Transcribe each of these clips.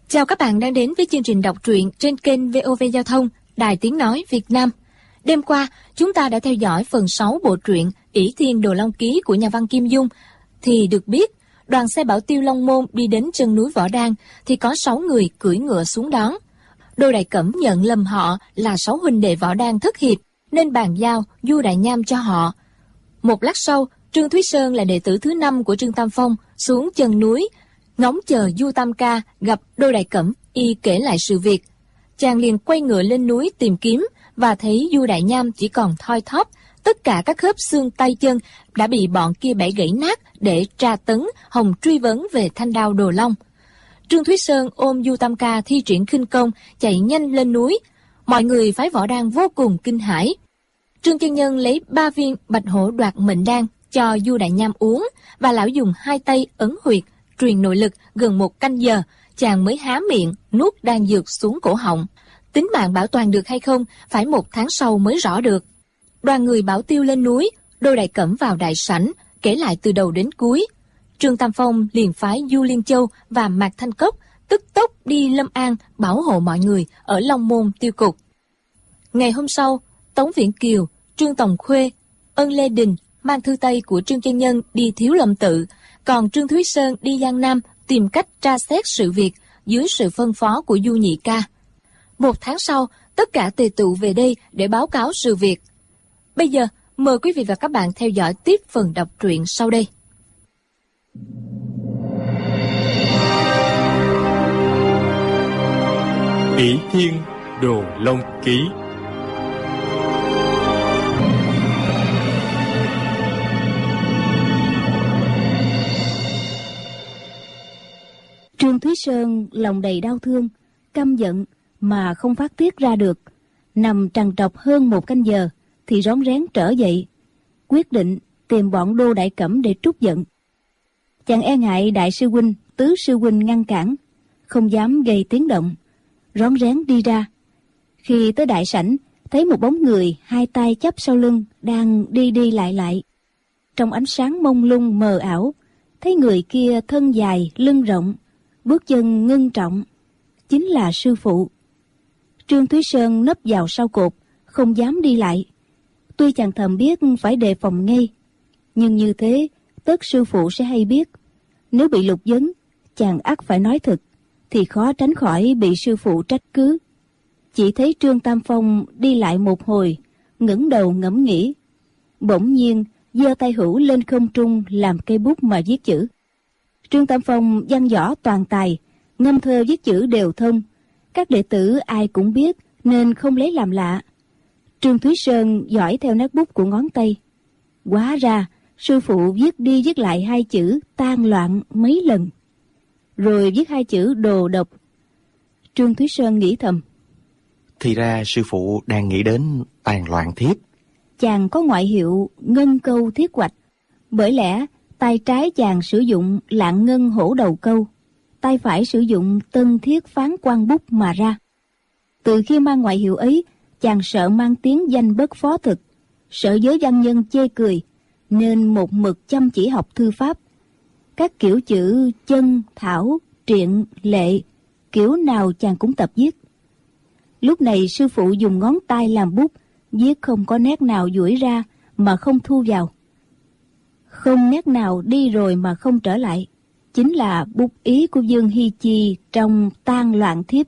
Chào các bạn đang đến với chương trình đọc truyện trên kênh VOV Giao thông, Đài Tiếng Nói Việt Nam. Đêm qua, chúng ta đã theo dõi phần 6 bộ truyện Ỷ Thiên Đồ Long Ký của nhà văn Kim Dung. Thì được biết, đoàn xe bảo tiêu Long Môn đi đến chân núi Võ Đan thì có 6 người cưỡi ngựa xuống đón. Đô Đại Cẩm nhận lầm họ là 6 huynh đệ Võ Đan thất hiệp nên bàn giao Du Đại Nham cho họ. Một lát sau, Trương Thúy Sơn là đệ tử thứ 5 của Trương Tam Phong xuống chân núi, ngóng chờ Du Tam Ca gặp Đô Đại Cẩm, y kể lại sự việc. Chàng liền quay ngựa lên núi tìm kiếm và thấy Du Đại Nham chỉ còn thoi thóp, tất cả các khớp xương tay chân đã bị bọn kia bẻ gãy nát để tra tấn hòng truy vấn về thanh đao Đồ Long. Trương Thúy Sơn ôm Du Tam Ca thi triển khinh công chạy nhanh lên núi, mọi người phái Võ Đan vô cùng kinh hãi. Trương Chân Nhân lấy 3 viên Bạch Hổ Đoạt Mệnh Đan cho Du Đại Nham uống và lão dùng 2 tay ấn huyệt truyền nội lực gần 1 canh giờ, chàng mới há miệng nuốt đan dược xuống cổ họng. Tính mạng bảo toàn được hay không phải 1 tháng sau mới rõ được. Đoàn người bảo tiêu lên núi, Đô Đại Cẩm vào đại sảnh kể lại từ đầu đến cuối. Trương Tam Phong liền phái Du Liên Châu và Mạc Thanh Cốc tức tốc đi Lâm An bảo hộ mọi người ở Long Môn tiêu cục. Ngày hôm sau, Tống Viễn Kiều, Trương Tòng Khuê, Ân Lê Đình mang thư Tây của Trương Chân Nhân đi Thiếu Lâm Tự, còn Trương Thúy Sơn đi Giang Nam tìm cách tra xét sự việc dưới sự phân phó của Du Nhị Ca. 1 tháng sau, tất cả tề tụ về đây để báo cáo sự việc. Bây giờ, mời quý vị và các bạn theo dõi tiếp phần đọc truyện sau đây. Ỷ Thiên Đồ Long Ký. Trương Thúy Sơn lòng đầy đau thương, căm giận mà không phát tiết ra được, nằm trằn trọc hơn 1 canh giờ thì rón rén trở dậy, quyết định tìm bọn Đô Đại Cẩm để trút giận. Chàng e ngại đại sư huynh, tứ sư huynh ngăn cản, không dám gây tiếng động, rón rén đi ra. Khi tới đại sảnh, thấy một bóng người 2 tay chắp sau lưng đang đi đi lại lại. Trong ánh sáng mông lung mờ ảo, thấy người kia thân dài lưng rộng, bước chân ngưng trọng, chính là sư phụ. Trương Thúy Sơn nấp vào sau cột, không dám đi lại. Tuy chàng thầm biết phải đề phòng ngay, nhưng như thế tất sư phụ sẽ hay biết. Nếu bị lục vấn, chàng ắt phải nói thật, thì khó tránh khỏi bị sư phụ trách cứ. Chỉ thấy Trương Tam Phong đi lại một hồi, ngẩng đầu ngẫm nghĩ, bỗng nhiên giơ tay hữu lên không trung làm cây bút mà viết chữ. Trương Tam Phong văn võ toàn tài, ngâm thơ viết chữ đều thông, các đệ tử ai cũng biết nên không lấy làm lạ. Trương Thúy Sơn dõi theo nét bút của ngón tay, hóa ra sư phụ viết đi viết lại 2 chữ tan loạn mấy lần, rồi viết 2 chữ đồ độc. Trương Thúy Sơn nghĩ thầm, thì ra sư phụ đang nghĩ đến tàn loạn thiếp. Chàng có ngoại hiệu ngân câu thiết hoạch, bởi lẽ tay trái chàng sử dụng lạng ngân hổ đầu câu, tay phải sử dụng tân thiết phán quan bút mà ra. Từ khi mang ngoại hiệu ấy, chàng sợ mang tiếng danh bất phó thực, sợ giới văn nhân chê cười, nên một mực chăm chỉ học thư pháp. Các kiểu chữ chân, thảo, triện, lệ, kiểu nào chàng cũng tập viết. Lúc này sư phụ dùng ngón tay làm bút, viết không có nét nào duỗi ra mà không thu vào, không nét nào đi rồi mà không trở lại, chính là bút ý của Dương Hy Chi trong Tan Loạn Thiếp.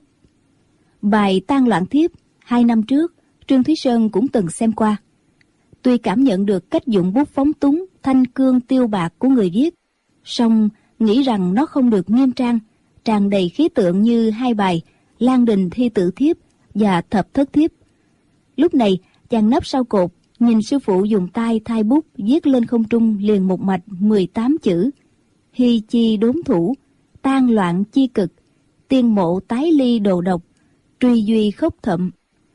Bài Tan Loạn Thiếp 2 năm trước, Trương Thúy Sơn cũng từng xem qua. Tuy cảm nhận được cách dụng bút phóng túng, thanh cương tiêu bạc của người viết, song nghĩ rằng nó không được nghiêm trang, tràn đầy khí tượng như 2 bài Lan Đình Thi Tự Thiếp và Thập Thất Thiếp. Lúc này chàng nấp sau cột, nhìn sư phụ dùng tay thay bút viết lên không trung liền một mạch 18 chữ: Hy chi đốn thủ, tan loạn chi cực, tiên mộ tái ly đồ độc, truy duy khốc thậm.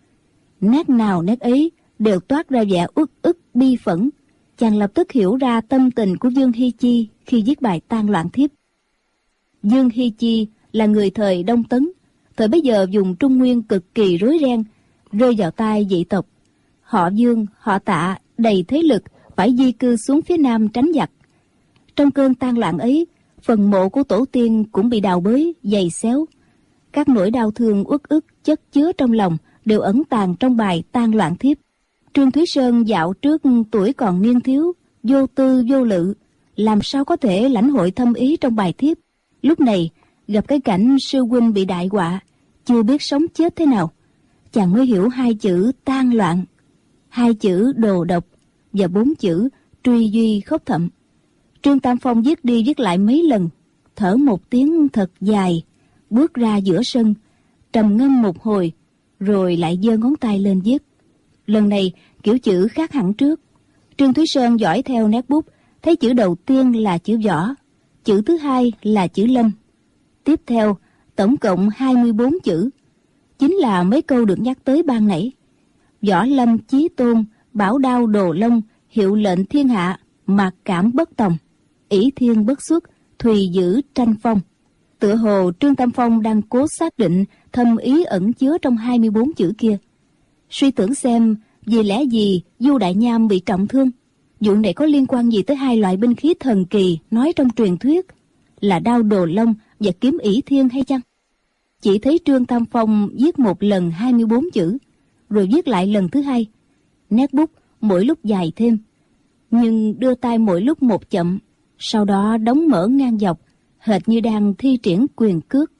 Nét nào nét ấy đều toát ra vẻ uất ức bi phẫn. Chàng lập tức hiểu ra tâm tình của Dương Hy Chi khi viết bài Tan Loạn Thiếp. Dương Hy Chi là người thời Đông Tấn, thời bấy giờ vùng Trung Nguyên cực kỳ rối ren, rơi vào tay dị tộc. Họ Dương, họ Tạ đầy thế lực phải di cư xuống phía Nam tránh giặc. Trong cơn tan loạn ấy, phần mộ của tổ tiên cũng bị đào bới, giày xéo. Các nỗi đau thương uất ức chất chứa trong lòng đều ẩn tàng trong bài Tang Loạn Thiếp. Trương Thúy Sơn dạo trước tuổi còn niên thiếu, vô tư vô lự, làm sao có thể lãnh hội thâm ý trong bài thiếp. Lúc này gặp cái cảnh sư huynh bị đại họa, chưa biết sống chết thế nào, chàng mới hiểu hai chữ tang loạn, hai chữ đồ độc và 4 chữ truy duy khốc thậm. Trương Tam Phong viết đi viết lại mấy lần, thở một tiếng thật dài, bước ra giữa sân, trầm ngâm một hồi, rồi lại giơ ngón tay lên viết. Lần này kiểu chữ khác hẳn trước. Trương Thúy Sơn dõi theo nét bút, thấy chữ đầu tiên là chữ võ, chữ thứ hai là chữ lâm. Tiếp theo tổng cộng 24 chữ, chính là mấy câu được nhắc tới ban nãy. Võ lâm chí tôn, bảo đao đồ long, hiệu lệnh thiên hạ, mạc cảm bất tòng, ỷ thiên bất xuất, thùy giữ tranh phong. Tựa hồ Trương Tam Phong đang cố xác định thâm ý ẩn chứa trong 24 chữ kia. Suy tưởng xem vì lẽ gì Du Đại Nham bị trọng thương. Vụ này có liên quan gì tới hai loại binh khí thần kỳ nói trong truyền thuyết là đao đồ long và kiếm ỷ thiên hay chăng? Chỉ thấy Trương Tam Phong viết một lần 24 chữ, rồi viết lại lần thứ hai. Nét bút mỗi lúc dài thêm, nhưng đưa tay mỗi lúc một chậm, sau đó đóng mở ngang dọc, hệt như đang thi triển quyền cước.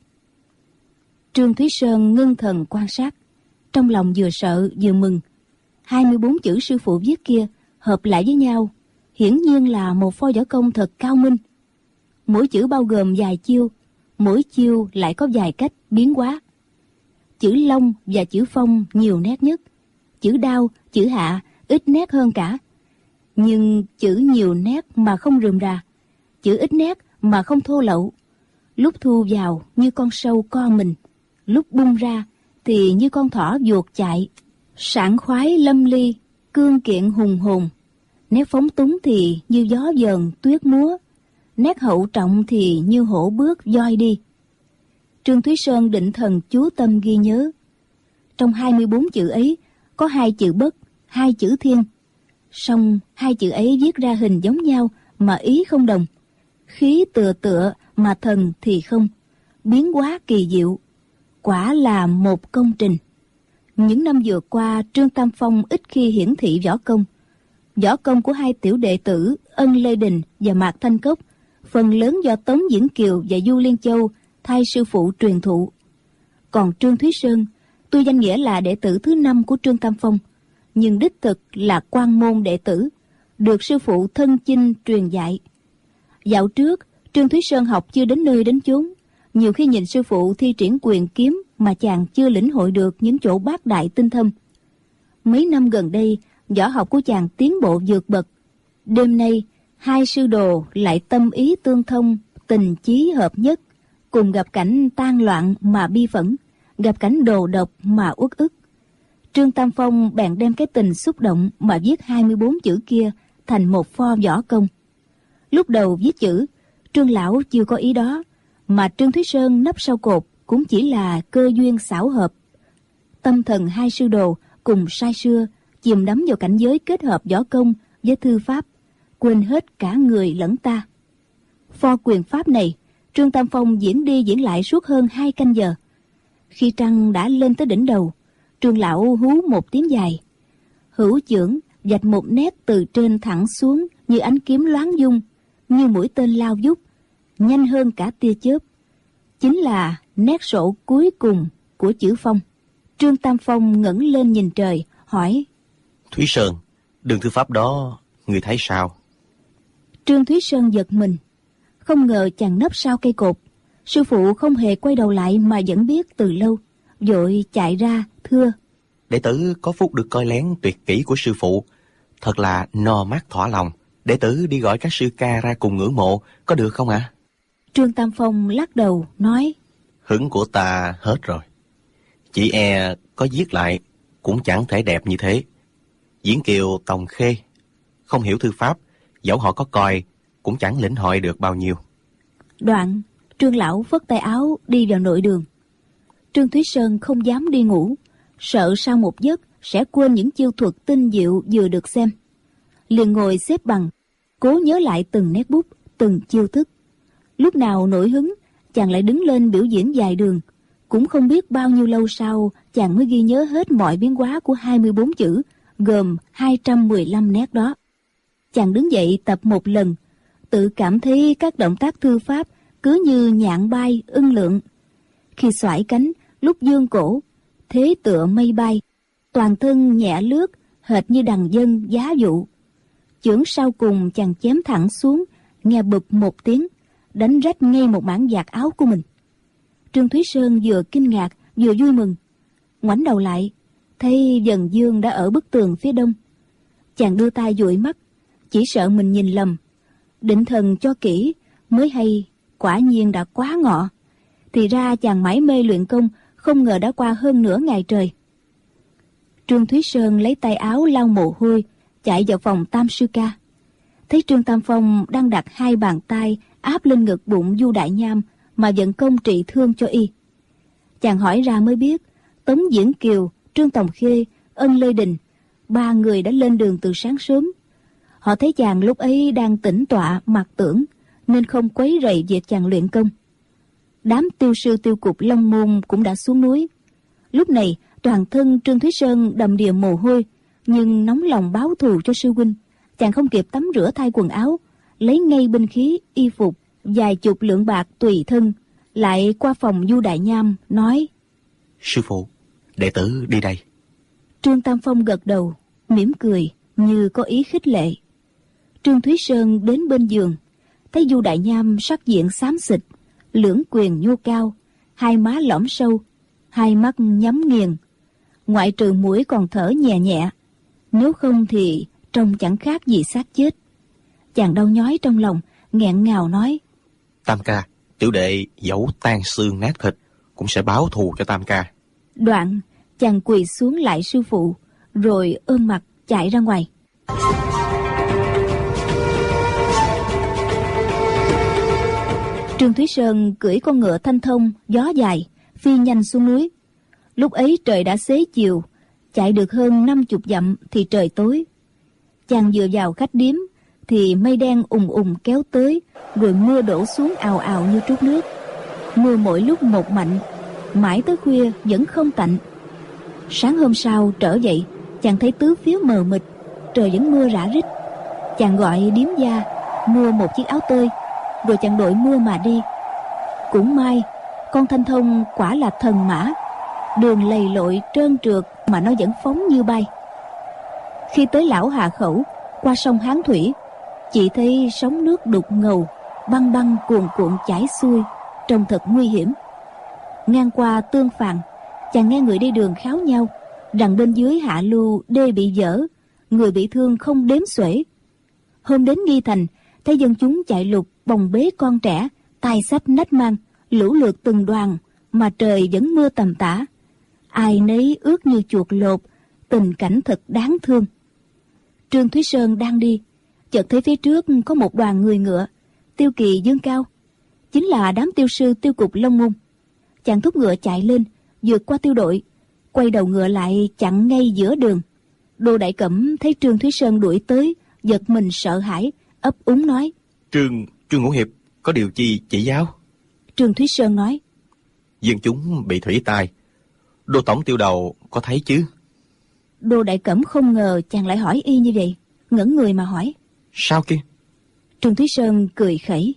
Trương Thúy Sơn ngưng thần quan sát, trong lòng vừa sợ vừa mừng. 24 chữ sư phụ viết kia hợp lại với nhau, hiển nhiên là một pho võ công thật cao minh. Mỗi chữ bao gồm vài chiêu, mỗi chiêu lại có vài cách biến hóa. Chữ long và chữ phong nhiều nét nhất, chữ đao, chữ hạ ít nét hơn cả. Nhưng chữ nhiều nét mà không rườm rà, chữ ít nét mà không thô lậu. Lúc thu vào như con sâu co mình, lúc bung ra thì như con thỏ vuột chạy. Sảng khoái lâm ly, cương kiện hùng hồn. Nét phóng túng thì như gió dờn tuyết múa, nét hậu trọng thì như hổ bước voi đi. Trương Thúy Sơn định thần chú tâm ghi nhớ. Trong 24 chữ ấy có 2 chữ bất, 2 chữ thiên. Song 2 chữ ấy viết ra hình giống nhau mà ý không đồng. Khí tựa tựa mà thần thì không, biến hóa kỳ diệu. Quả là một công trình. Những năm vừa qua, Trương Tam Phong ít khi hiển thị võ công. Võ công của 2 tiểu đệ tử Ân Lê Đình và Mạc Thanh Cốc phần lớn do Tống Diễn Kiều và Du Liên Châu thay sư phụ truyền thụ. Còn Trương Thúy Sơn, tuy danh nghĩa là đệ tử thứ 5 của Trương Tam Phong, nhưng đích thực là quan môn đệ tử, được sư phụ thân chinh truyền dạy. Dạo trước, Trương Thúy Sơn học chưa đến nơi đến chốn, nhiều khi nhìn sư phụ thi triển quyền kiếm mà chàng chưa lĩnh hội được những chỗ bác đại tinh thâm. Mấy năm gần đây, võ học của chàng tiến bộ vượt bậc. Đêm nay, 2 sư đồ lại tâm ý tương thông, tình chí hợp nhất, cùng gặp cảnh tan loạn mà bi phẫn, gặp cảnh đồ độc mà uất ức. Trương Tam Phong bèn đem cái tình xúc động mà viết 24 chữ kia thành một pho võ công. Lúc đầu viết chữ, Trương lão chưa có ý đó, mà Trương Thúy Sơn nấp sau cột cũng chỉ là cơ duyên xảo hợp. Tâm thần 2 sư đồ cùng say sưa, chìm đắm vào cảnh giới kết hợp võ công với thư pháp, quên hết cả người lẫn ta. Pho quyền pháp này, Trương Tam Phong diễn đi diễn lại suốt hơn 2 canh giờ. Khi trăng đã lên tới đỉnh đầu, Trương lão hú một tiếng dài. Hữu chưởng vạch một nét từ trên thẳng xuống như ánh kiếm loáng dung, như mũi tên lao vút, nhanh hơn cả tia chớp. Chính là nét sổ cuối cùng của chữ phong. Trương Tam Phong ngẩng lên nhìn trời, hỏi: Thúy Sơn, đường thư pháp đó, người thấy sao? Trương Thúy Sơn giật mình, không ngờ chàng nấp sau cây cột. Sư phụ không hề quay đầu lại mà vẫn biết từ lâu, vội chạy ra thưa: Đệ tử có phúc được coi lén tuyệt kỹ của sư phụ, thật là no mắt thỏa lòng. Đệ tử đi gọi các sư ca ra cùng ngưỡng mộ, có được không ạ? Trương Tam Phong lắc đầu nói: Hứng của ta hết rồi. Chỉ e có viết lại cũng chẳng thể đẹp như thế. Diễn Kiều Tòng Khê không hiểu thư pháp, dẫu họ có coi cũng chẳng lĩnh hội được bao nhiêu. Đoạn Trương lão phất tay áo đi vào nội đường. Trương Thúy Sơn không dám đi ngủ, sợ sau một giấc sẽ quên những chiêu thuật tinh diệu vừa được xem. Liền ngồi xếp bằng, cố nhớ lại từng nét bút, từng chiêu thức. Lúc nào nổi hứng, chàng lại đứng lên biểu diễn dài đường, Cũng không biết bao nhiêu lâu sau, chàng mới ghi nhớ hết mọi biến hóa của 24 chữ, gồm 215 nét đó. Chàng đứng dậy tập một lần, tự cảm thấy các động tác thư pháp cứ như nhạn bay, ưng lượn. Khi xoải cánh, lúc dương cổ, thế tựa mây bay, toàn thân nhẹ lướt, hệt như đằng dân giá dụ. Chưởng sau cùng chàng chém thẳng xuống, nghe bụp một tiếng, đánh rách ngay một mảng vạt áo của mình. Trương Thúy Sơn vừa kinh ngạc vừa vui mừng, ngoảnh đầu lại thấy Dần Dương đã ở bức tường phía đông. Chàng đưa tay dụi mắt, chỉ sợ mình nhìn lầm, định thần cho kỹ mới hay quả nhiên đã quá ngọ. Thì ra chàng mải mê luyện công, không ngờ đã qua hơn nửa ngày trời. Trương Thúy Sơn lấy tay áo lau mồ hôi, chạy vào phòng Tam sư ca. Thấy Trương Tam Phong đang đặt hai bàn tay áp lên ngực bụng Du Đại Nham mà vận công trị thương cho y. Chàng hỏi ra mới biết, Tống Diễn Kiều, Trương Tòng Khê, Ân Lê Đình, ba người đã lên đường từ sáng sớm. Họ thấy chàng lúc ấy đang tĩnh tọa mặc tưởng, nên không quấy rầy việc chàng luyện công. Đám tiêu sư tiêu cục Long Môn cũng đã xuống núi. Lúc này toàn thân Trương Thúy Sơn đầm đìa mồ hôi, nhưng nóng lòng báo thù cho sư huynh. Chàng không kịp tắm rửa thay quần áo, lấy ngay binh khí, y phục, vài chục lượng bạc tùy thân, lại qua phòng Du Đại Nham nói: Sư phụ, đệ tử đi đây. Trương Tam Phong gật đầu, mỉm cười như có ý khích lệ. Trương Thúy Sơn đến bên giường, thấy Du Đại Nham sắc diện xám xịt, lưỡng quyền nhô cao, hai má lõm sâu, hai mắt nhắm nghiền, ngoại trừ mũi còn thở nhẹ nhẹ, nếu không thì trông chẳng khác gì xác chết. Chàng đau nhói trong lòng, nghẹn ngào nói: Tam ca, tiểu đệ dẫu tan xương nát thịt cũng sẽ báo thù cho Tam ca. Đoạn chàng quỳ xuống lại sư phụ, rồi ôm mặt chạy ra ngoài. Trương Thúy Sơn cưỡi con ngựa thanh thông gió dài phi nhanh xuống núi. Lúc ấy trời đã xế chiều, chạy được hơn 50 dặm thì trời tối. Chàng vừa vào khách điếm thì mây đen ùng ùng kéo tới, rồi mưa đổ xuống ào ào như trút nước. Mưa mỗi lúc một mạnh, mãi tới khuya vẫn không tạnh. Sáng hôm sau trở dậy, chàng thấy tứ phía mờ mịt, trời vẫn mưa rã rít. Chàng gọi điếm gia mua một chiếc áo tơi, rồi chàng đội mưa mà đi. Cũng may con thanh thông quả là thần mã, đường lầy lội trơn trượt mà nó vẫn phóng như bay. Khi tới lão Hà Khẩu, qua sông Hán Thủy, chỉ thấy sóng nước đục ngầu, băng băng cuồn cuộn chảy xuôi, trông thật nguy hiểm. Ngang qua Tương Phàn, chàng nghe người đi đường kháo nhau rằng bên dưới hạ lưu đê bị dở, người bị thương không đếm xuể. Hôm đến Nghi Thành, thấy dân chúng chạy lục bồng bế con trẻ, tay xách nách mang, lũ lượt từng đoàn, mà trời vẫn mưa tầm tã. Ai nấy ướt như chuột lột, tình cảnh thật đáng thương. Trương Thúy Sơn đang đi, chợt thấy phía trước có một đoàn người ngựa, tiêu kỳ dương cao, chính là đám tiêu sư tiêu cục Long Môn. Chàng thúc ngựa chạy lên, vượt qua tiêu đội, quay đầu ngựa lại chặn ngay giữa đường. Đô Đại Cẩm thấy Trương Thúy Sơn đuổi tới, giật mình sợ hãi, ấp úng nói: Trương Ngũ Hiệp có điều chi chỉ giáo? Trương Thúy Sơn nói: Dân chúng bị thủy tai, Đô tổng tiêu đầu có thấy chứ? Đô Đại Cẩm không ngờ chàng lại hỏi y như vậy, ngẩn người mà hỏi: Sao kia? Trương Thúy Sơn cười khẩy: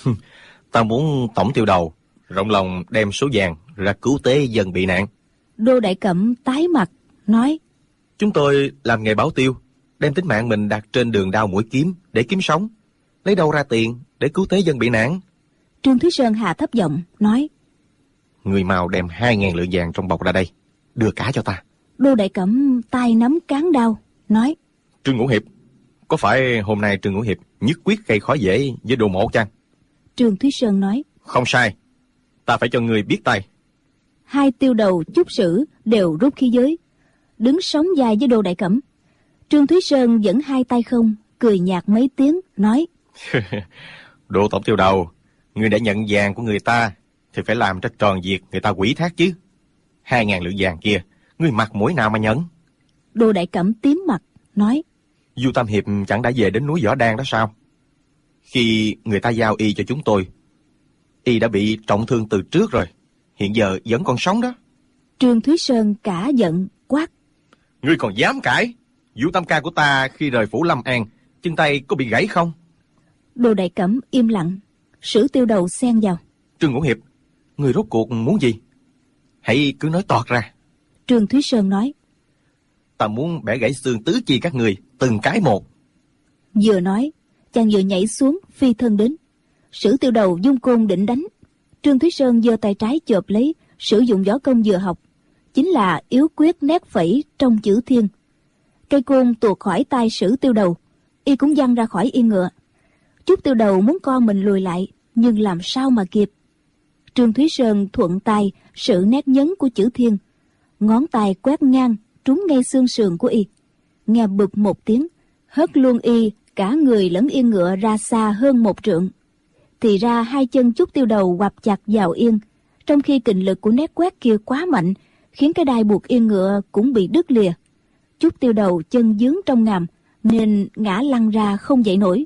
Ta muốn tổng tiêu đầu rộng lòng đem số vàng ra cứu tế dân bị nạn. Đô Đại Cẩm tái mặt nói: Chúng tôi làm nghề báo tiêu, đem tính mạng mình đặt trên đường đao mũi kiếm để kiếm sống, lấy đâu ra tiền để cứu tế dân bị nạn? Trương Thúy Sơn hạ thấp giọng nói: Người mau đem 2.000 lượng vàng trong bọc ra đây, đưa cả cho ta. Đô Đại Cẩm tay nắm cán đao nói: Trương Ngũ Hiệp, có phải hôm nay Trương Ngũ Hiệp nhất quyết gây khó dễ với Đồ Mộ chăng? Trương Thúy Sơn nói: Không sai, ta phải cho người biết tay. Hai tiêu đầu chúc sử đều rút khí giới, đứng sóng vai với Đô Đại Cẩm. Trương Thúy Sơn vẫn hai tay không, cười nhạt mấy tiếng nói: Đô tổng tiêu đầu, người đã nhận vàng của người ta thì phải làm cho tròn việc người ta quỷ thác chứ. 2.000 lượng vàng kia, người mặt mũi nào mà nhận? Đô Đại Cẩm tím mặt nói: Du Tam Hiệp chẳng đã về đến núi Võ Đan đó sao? Khi người ta giao y cho chúng tôi, y đã bị trọng thương từ trước rồi, hiện giờ vẫn còn sống đó. Trương Thúy Sơn cả giận quát: Ngươi còn dám cãi? Vũ tam ca của ta khi rời phủ Lâm An, chân tay có bị gãy không? Đồ Đại Cẩm im lặng. Sử Tiêu Đầu xen vào: Trương Ngũ Hiệp, ngươi rốt cuộc muốn gì? Hãy cứ nói toạc ra. Trương Thúy Sơn nói: Ta muốn bẻ gãy xương tứ chi các ngươi từng cái một. Vừa nói, chàng vừa nhảy xuống phi thân đến. Sử Tiêu Đầu dung côn định đánh. Trương Thúy Sơn giơ tay trái chộp lấy, sử dụng võ công vừa học, chính là yếu quyết nét phẩy trong chữ thiên. Cây côn tuột khỏi tay Sử Tiêu Đầu, y cũng văng ra khỏi yên ngựa. Trúc Tiêu Đầu muốn co mình lùi lại, nhưng làm sao mà kịp. Trương Thúy Sơn thuận tay sử nét nhấn của chữ thiên, ngón tay quét ngang trúng ngay xương sườn của y. Nghe bực một tiếng, hất luôn y cả người lẫn yên ngựa ra xa hơn 1 trượng. Thì ra hai chân Trúc Tiêu Đầu quặp chặt vào yên, trong khi kình lực của nét quét kia quá mạnh, khiến cái đai buộc yên ngựa cũng bị đứt lìa. Trúc Tiêu Đầu chân dướng trong ngàm, nên ngã lăn ra không dậy nổi.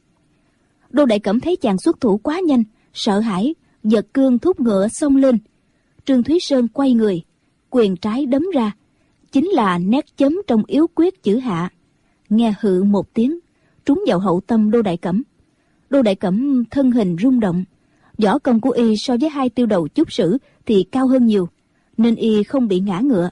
Đô Đại Cẩm thấy chàng xuất thủ quá nhanh, sợ hãi, giật cương thúc ngựa xông lên. Trương Thúy Sơn quay người, quyền trái đấm ra, chính là nét chấm trong yếu quyết chữ hạ. Nghe hự một tiếng, trúng vào hậu tâm Đô Đại Cẩm. Đô Đại Cẩm thân hình rung động. Võ công của y so với hai Tiêu Đầu Chúc Sử thì cao hơn nhiều, nên y không bị ngã ngựa.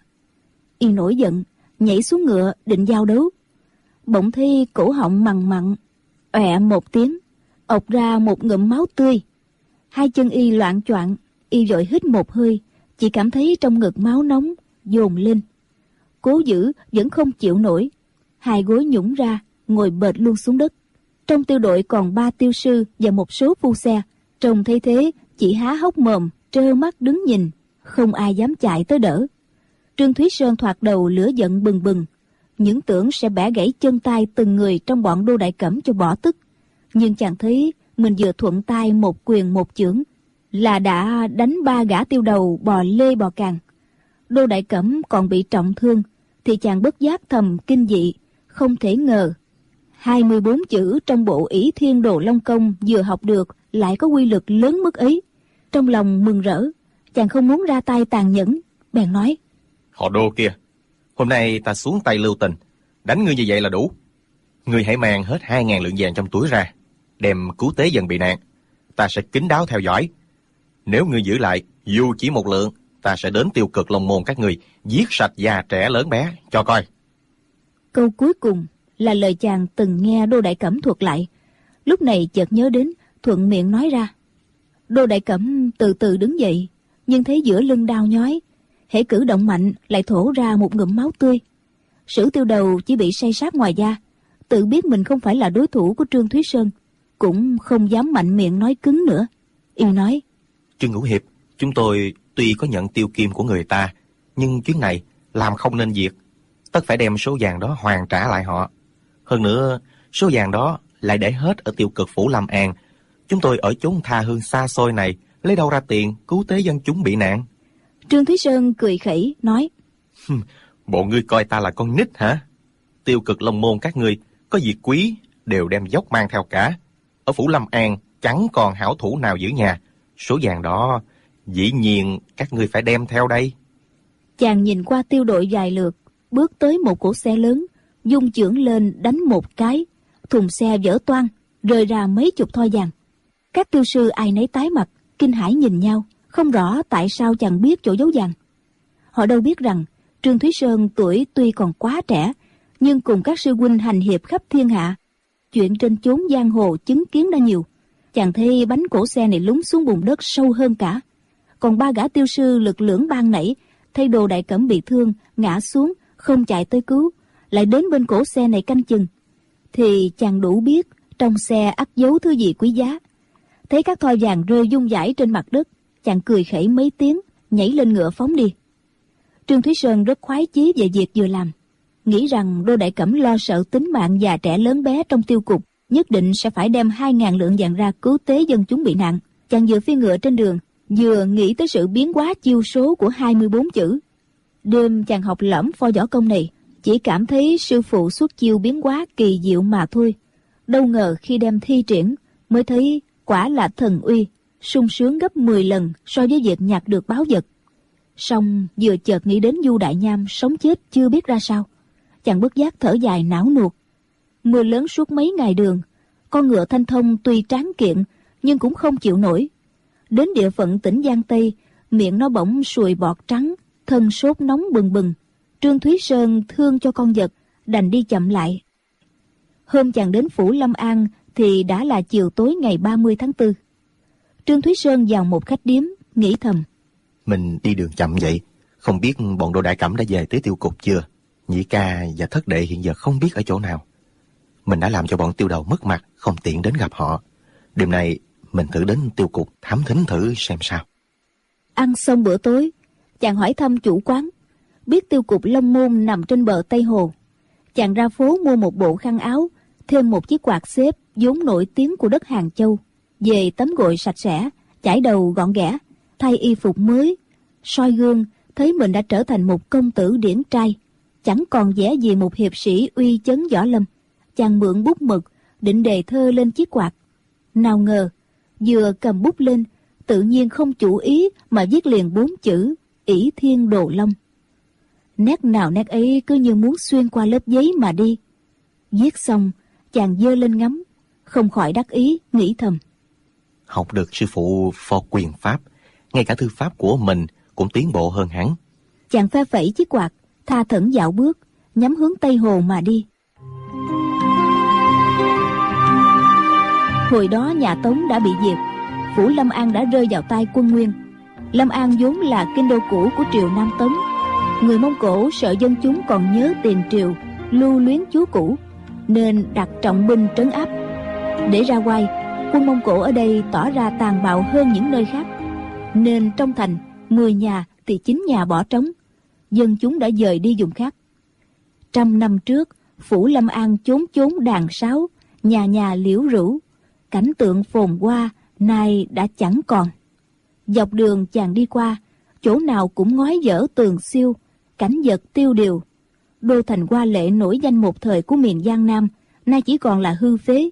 Y nổi giận, nhảy xuống ngựa định giao đấu. Bỗng thấy cổ họng mằn mặn, ọe một tiếng, ộc ra một ngụm máu tươi. Hai chân y loạng choạng, y vội hít một hơi, chỉ cảm thấy trong ngực máu nóng dồn lên. Cố giữ vẫn không chịu nổi, hai gối nhũng ra, ngồi bệt luôn xuống đất. Trong tiêu đội còn 3 tiêu sư và một số phu xe, trông thấy thế chỉ há hốc mồm trơ mắt đứng nhìn, không ai dám chạy tới đỡ. Trương Thúy Sơn thoạt đầu lửa giận bừng bừng, những tưởng sẽ bẻ gãy chân tay từng người trong bọn Đô Đại Cẩm cho bỏ tức. Nhưng chàng thấy mình vừa thuận tay một quyền một chưởng là đã đánh 3 gã Tiêu Đầu bò lê bò càng. Đô Đại Cẩm còn bị trọng thương, thì chàng bất giác thầm kinh dị, không thể ngờ 24 chữ trong bộ Ỷ Thiên Đồ Long Công vừa học được lại có quy lực lớn mức ấy. Trong lòng mừng rỡ, chàng không muốn ra tay tàn nhẫn, bèn nói: Họ Đô kia, hôm nay ta xuống tay lưu tình, đánh ngươi như vậy là đủ. Ngươi hãy mang hết 2.000 lượng vàng trong túi ra, đem cứu tế dân bị nạn, ta sẽ kín đáo theo dõi. Nếu ngươi giữ lại dù chỉ 1 lượng, ta sẽ đến Tiêu Cực Long Môn các ngươi, giết sạch già trẻ lớn bé cho coi. Câu cuối cùng là lời chàng từng nghe Đô Đại Cẩm thuật lại, lúc này chợt nhớ đến, thuận miệng nói ra. Đô Đại Cẩm từ từ đứng dậy, nhưng thấy giữa lưng đau nhói, hễ cử động mạnh lại thổ ra một ngụm máu tươi. Sử Tiêu Đầu chỉ bị say sát ngoài da, tự biết mình không phải là đối thủ của Trương Thúy Sơn, cũng không dám mạnh miệng nói cứng nữa. Y nói: Trương Ngũ Hiệp, chúng tôi tuy có nhận tiêu kim của người ta, nhưng chuyến này làm không nên việc, tất phải đem số vàng đó hoàn trả lại họ. Hơn nữa, số vàng đó lại để hết ở Tiêu Cực phủ Lâm An. Chúng tôi ở chốn tha hương xa xôi này, lấy đâu ra tiền cứu tế dân chúng bị nạn? Trương Thúy Sơn cười khẩy nói: Bộ ngươi coi ta là con nít hả? Tiêu Cực Long Môn các ngươi có việc quý đều đem dốc mang theo cả. Ở phủ Lâm An chẳng còn hảo thủ nào giữ nhà. Số vàng đó dĩ nhiên các ngươi phải đem theo đây. Chàng nhìn qua tiêu đội vài lượt, bước tới một cỗ xe lớn, dung chưởng lên đánh một cái, thùng xe vỡ toang, rơi ra mấy chục thoi vàng. Các tiêu sư ai nấy tái mặt, kinh hãi nhìn nhau, không rõ tại sao chàng biết chỗ giấu vàng. Họ đâu biết rằng Trương Thúy Sơn tuổi tuy còn quá trẻ, nhưng cùng các sư huynh hành hiệp khắp thiên hạ, chuyện trên chốn giang hồ chứng kiến đã nhiều. Chàng thấy bánh cổ xe này lún xuống bùn đất sâu hơn cả. Còn 3 gã tiêu sư lực lưỡng ban nãy thấy Đồ Đại Cẩm bị thương, ngã xuống, không chạy tới cứu, lại đến bên cổ xe này canh chừng, thì chàng đủ biết trong xe ắt giấu thứ gì quý giá. Thấy các thoi vàng rơi vung vãi trên mặt đất, chàng cười khẩy mấy tiếng, nhảy lên ngựa phóng đi. Trương Thúy Sơn rất khoái chí về việc vừa làm, nghĩ rằng Đô Đại Cẩm lo sợ tính mạng già trẻ lớn bé trong tiêu cục, nhất định sẽ phải đem 2.000 lượng vàng ra cứu tế dân chúng bị nạn. Chàng vừa phi ngựa trên đường, vừa nghĩ tới sự biến hóa chiêu số của 24 chữ. Đêm chàng học lẫm pho võ công này, chỉ cảm thấy sư phụ xuất chiêu biến hóa kỳ diệu mà thôi. Đâu ngờ khi đem thi triển, mới thấy quả là thần uy, sung sướng gấp 10 lần so với việc nhặt được báu vật. Song vừa chợt nghĩ đến Du Đại Nham sống chết chưa biết ra sao, chàng bất giác thở dài não nuột. Mưa lớn suốt mấy ngày đường, con ngựa Thanh Thông tuy tráng kiện nhưng cũng không chịu nổi. Đến địa phận tỉnh Giang Tây, miệng nó bỗng sùi bọt trắng, thân sốt nóng bừng bừng. Trương Thúy Sơn thương cho con vật, đành đi chậm lại. Hôm chàng đến phủ Lâm An thì đã là chiều tối ngày 30 tháng 4. Trương Thúy Sơn vào một khách điếm, nghĩ thầm: Mình đi đường chậm vậy, không biết bọn Đồ Đại Cẩm đã về tới Tiêu Cục chưa? Nhị ca và thất đệ hiện giờ không biết ở chỗ nào. Mình đã làm cho bọn Tiêu Đầu mất mặt, không tiện đến gặp họ. Đêm nay mình thử đến Tiêu Cục thám thính thử xem sao. Ăn xong bữa tối, chàng hỏi thăm chủ quán, biết Tiêu Cục Long Môn nằm trên bờ Tây Hồ. Chàng ra phố mua một bộ khăn áo, thêm một chiếc quạt xếp vốn nổi tiếng của đất Hàng Châu, về tắm gội sạch sẽ, chải đầu gọn ghẽ, thay y phục mới, soi gương thấy mình đã trở thành một công tử điển trai, chẳng còn vẻ gì một hiệp sĩ uy chấn võ lâm. Chàng mượn bút mực định đề thơ lên chiếc quạt, nào ngờ vừa cầm bút lên, tự nhiên không chủ ý mà viết liền 4 chữ Ỷ Thiên Đồ Long. Nét nào nét ấy cứ như muốn xuyên qua lớp giấy mà đi. Viết xong, chàng giơ lên ngắm, không khỏi đắc ý, nghĩ thầm: Học được sư phụ phò quyền pháp, ngay cả thư pháp của mình cũng tiến bộ hơn hẳn. Chàng phe phẩy chiếc quạt, tha thẩn dạo bước, nhắm hướng Tây Hồ mà đi. Hồi đó nhà Tống đã bị diệt, phủ Lâm An đã rơi vào tay quân Nguyên. Lâm An vốn là kinh đô cũ của triều Nam Tống. Người Mông Cổ sợ dân chúng còn nhớ tiền triều, lưu luyến chúa cũ, nên đặt trọng binh trấn áp. Để ra oai, quân Mông Cổ ở đây tỏ ra tàn bạo hơn những nơi khác, nên trong thành 10 nhà thì 9 nhà bỏ trống, dân chúng đã dời đi vùng khác. 100 năm trước, phủ Lâm An chốn chốn đàn sáo, nhà nhà liễu rũ, cảnh tượng phồn hoa nay đã chẳng còn. Dọc đường chàng đi qua, chỗ nào cũng ngói dở tường xiêu, cảnh vật tiêu điều. Đô thành hoa lệ nổi danh một thời của miền Giang Nam nay chỉ còn là hư phế.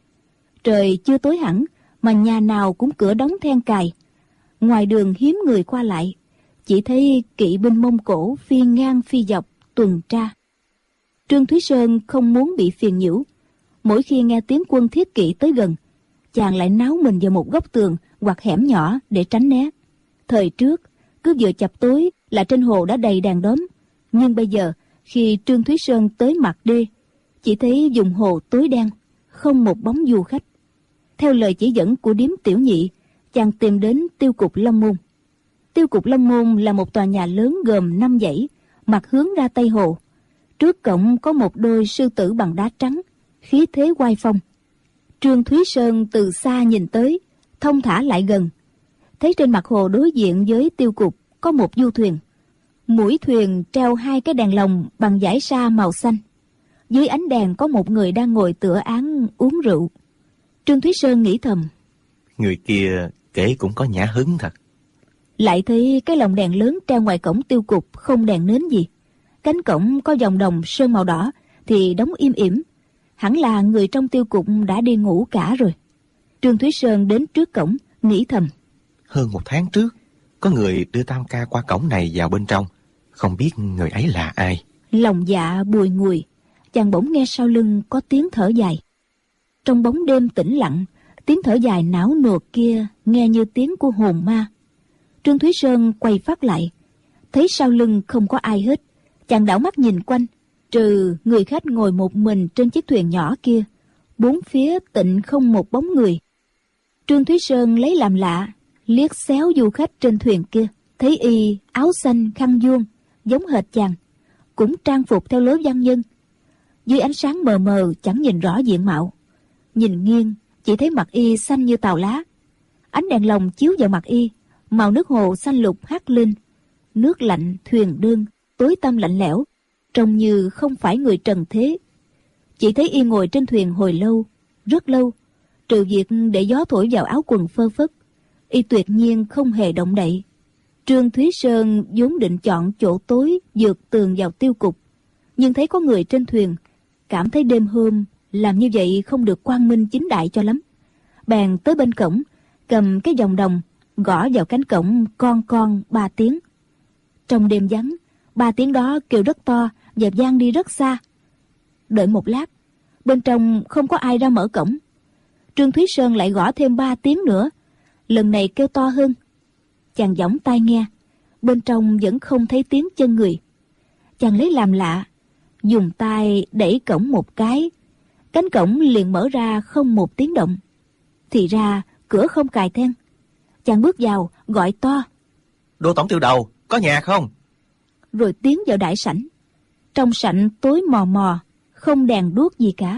Trời chưa tối hẳn mà nhà nào cũng cửa đóng then cài. Ngoài đường hiếm người qua lại, chỉ thấy kỵ binh Mông Cổ phi ngang phi dọc tuần tra. Trương Thúy Sơn không muốn bị phiền nhiễu. Mỗi khi nghe tiếng quân thiết kỵ tới gần, chàng lại náo mình vào một góc tường hoặc hẻm nhỏ để tránh né. Thời trước, cứ vừa chập tối là trên hồ đã đầy đàn đóm, nhưng bây giờ khi Trương Thúy Sơn tới mặt đê, chỉ thấy vùng hồ tối đen, không một bóng du khách. Theo lời chỉ dẫn của điếm tiểu nhị, chàng tìm đến Tiêu Cục Long Môn. Tiêu Cục Long Môn là một tòa nhà lớn gồm 5 dãy, mặt hướng ra Tây Hồ. Trước cổng có một đôi sư tử bằng đá trắng, khí thế oai phong. Trương Thúy Sơn từ xa nhìn tới, thông thả lại gần, thấy trên mặt hồ đối diện với Tiêu Cục có một du thuyền. Mũi thuyền treo 2 cái đèn lồng bằng vải sa màu xanh. Dưới ánh đèn có một người đang ngồi tựa án uống rượu. Trương Thúy Sơn nghĩ thầm: Người kia kể cũng có nhã hứng thật. Lại thấy cái lồng đèn lớn treo ngoài cổng Tiêu Cục không đèn nến gì. Cánh cổng có dòng đồng sơn màu đỏ thì đóng im ỉm. Hẳn là người trong Tiêu Cục đã đi ngủ cả rồi. Trương Thúy Sơn đến trước cổng, nghĩ thầm: Hơn 1 tháng trước, có người đưa Tam Ca qua cổng này vào bên trong. Không biết người ấy là ai. Lòng dạ bùi ngùi, chàng bỗng nghe sau lưng có tiếng thở dài. Trong bóng đêm tĩnh lặng, tiếng thở dài não nuột kia nghe như tiếng của hồn ma. Trương Thúy Sơn quay phát lại, thấy sau lưng không có ai hết. Chàng đảo mắt nhìn quanh, trừ người khách ngồi một mình trên chiếc thuyền nhỏ kia, bốn phía tịnh không một bóng người. Trương Thúy Sơn lấy làm lạ, liếc xéo du khách trên thuyền kia, thấy y áo xanh khăn vuông giống hệt chàng, cũng trang phục theo lối văn nhân. Dưới ánh sáng mờ mờ chẳng nhìn rõ diện mạo, nhìn nghiêng chỉ thấy mặt y xanh như tàu lá. Ánh đèn lồng chiếu vào mặt y, màu nước hồ xanh lục hắt lên, nước lạnh thuyền đơn tối tăm lạnh lẽo, trông như không phải người trần thế. Chỉ thấy y ngồi trên thuyền hồi lâu, rất lâu, trừ việc để gió thổi vào áo quần phơ phất, y tuyệt nhiên không hề động đậy. Trương Thúy Sơn vốn định chọn chỗ tối vượt tường vào Tiêu Cục, nhưng thấy có người trên thuyền, cảm thấy đêm hôm làm như vậy không được quang minh chính đại cho lắm. Bèn tới bên cổng, cầm cái vòng đồng gõ vào cánh cổng con 3 tiếng. Trong đêm vắng, 3 tiếng đó kêu rất to và vang đi rất xa. Đợi một lát, bên trong không có ai ra mở cổng. Trương Thúy Sơn lại gõ thêm 3 tiếng nữa, lần này kêu to hơn. Chàng giỏng tai nghe, bên trong vẫn không thấy tiếng chân người. Chàng lấy làm lạ, dùng tay đẩy cổng một cái, cánh cổng liền mở ra không một tiếng động. Thì ra cửa không cài then. Chàng bước vào gọi to: Đô tổng tiêu đầu, có nhà không? Rồi tiến vào đại sảnh. Trong sảnh tối mò mò, không đèn đuốc gì cả.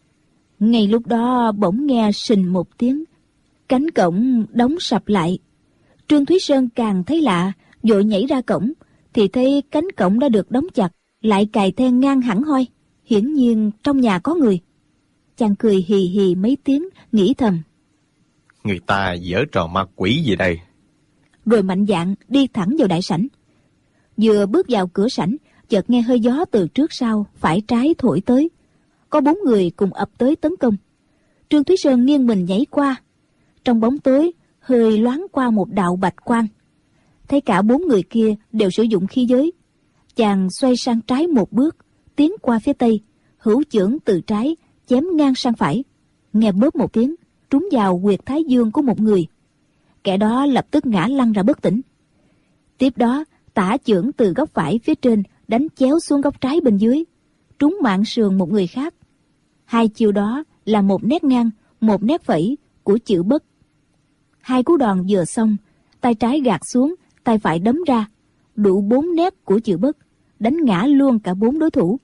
Ngay lúc đó bỗng nghe sình một tiếng, cánh cổng đóng sập lại. Trương Thúy Sơn càng thấy lạ, vội nhảy ra cổng, thì thấy cánh cổng đã được đóng chặt, lại cài then ngang hẳn hoi. Hiển nhiên trong nhà có người. Chàng cười hì hì mấy tiếng, nghĩ thầm: Người ta giở trò ma quỷ gì đây? Rồi mạnh dạn đi thẳng vào đại sảnh. Vừa bước vào cửa sảnh, chợt nghe hơi gió từ trước sau phải trái thổi tới. Có 4 người cùng ập tới tấn công. Trương Thúy Sơn nghiêng mình nhảy qua. Trong bóng tối hơi loáng qua một đạo bạch quang. Thấy cả 4 người kia đều sử dụng khí giới. Chàng xoay sang trái một bước, tiến qua phía tây, hữu chưởng từ trái chém ngang sang phải. Nghe bóp một tiếng, trúng vào huyệt thái dương của một người. Kẻ đó lập tức ngã lăn ra bất tỉnh. Tiếp đó tả chưởng từ góc phải phía trên đánh chéo xuống góc trái bên dưới, trúng mạn sườn một người khác. 2 chiêu đó là một nét ngang, một nét phẩy của chữ Bất. 2 cú đòn vừa xong, tay trái gạt xuống, tay phải đấm ra, đủ 4 nét của chữ Bất, đánh ngã luôn cả 4 đối thủ.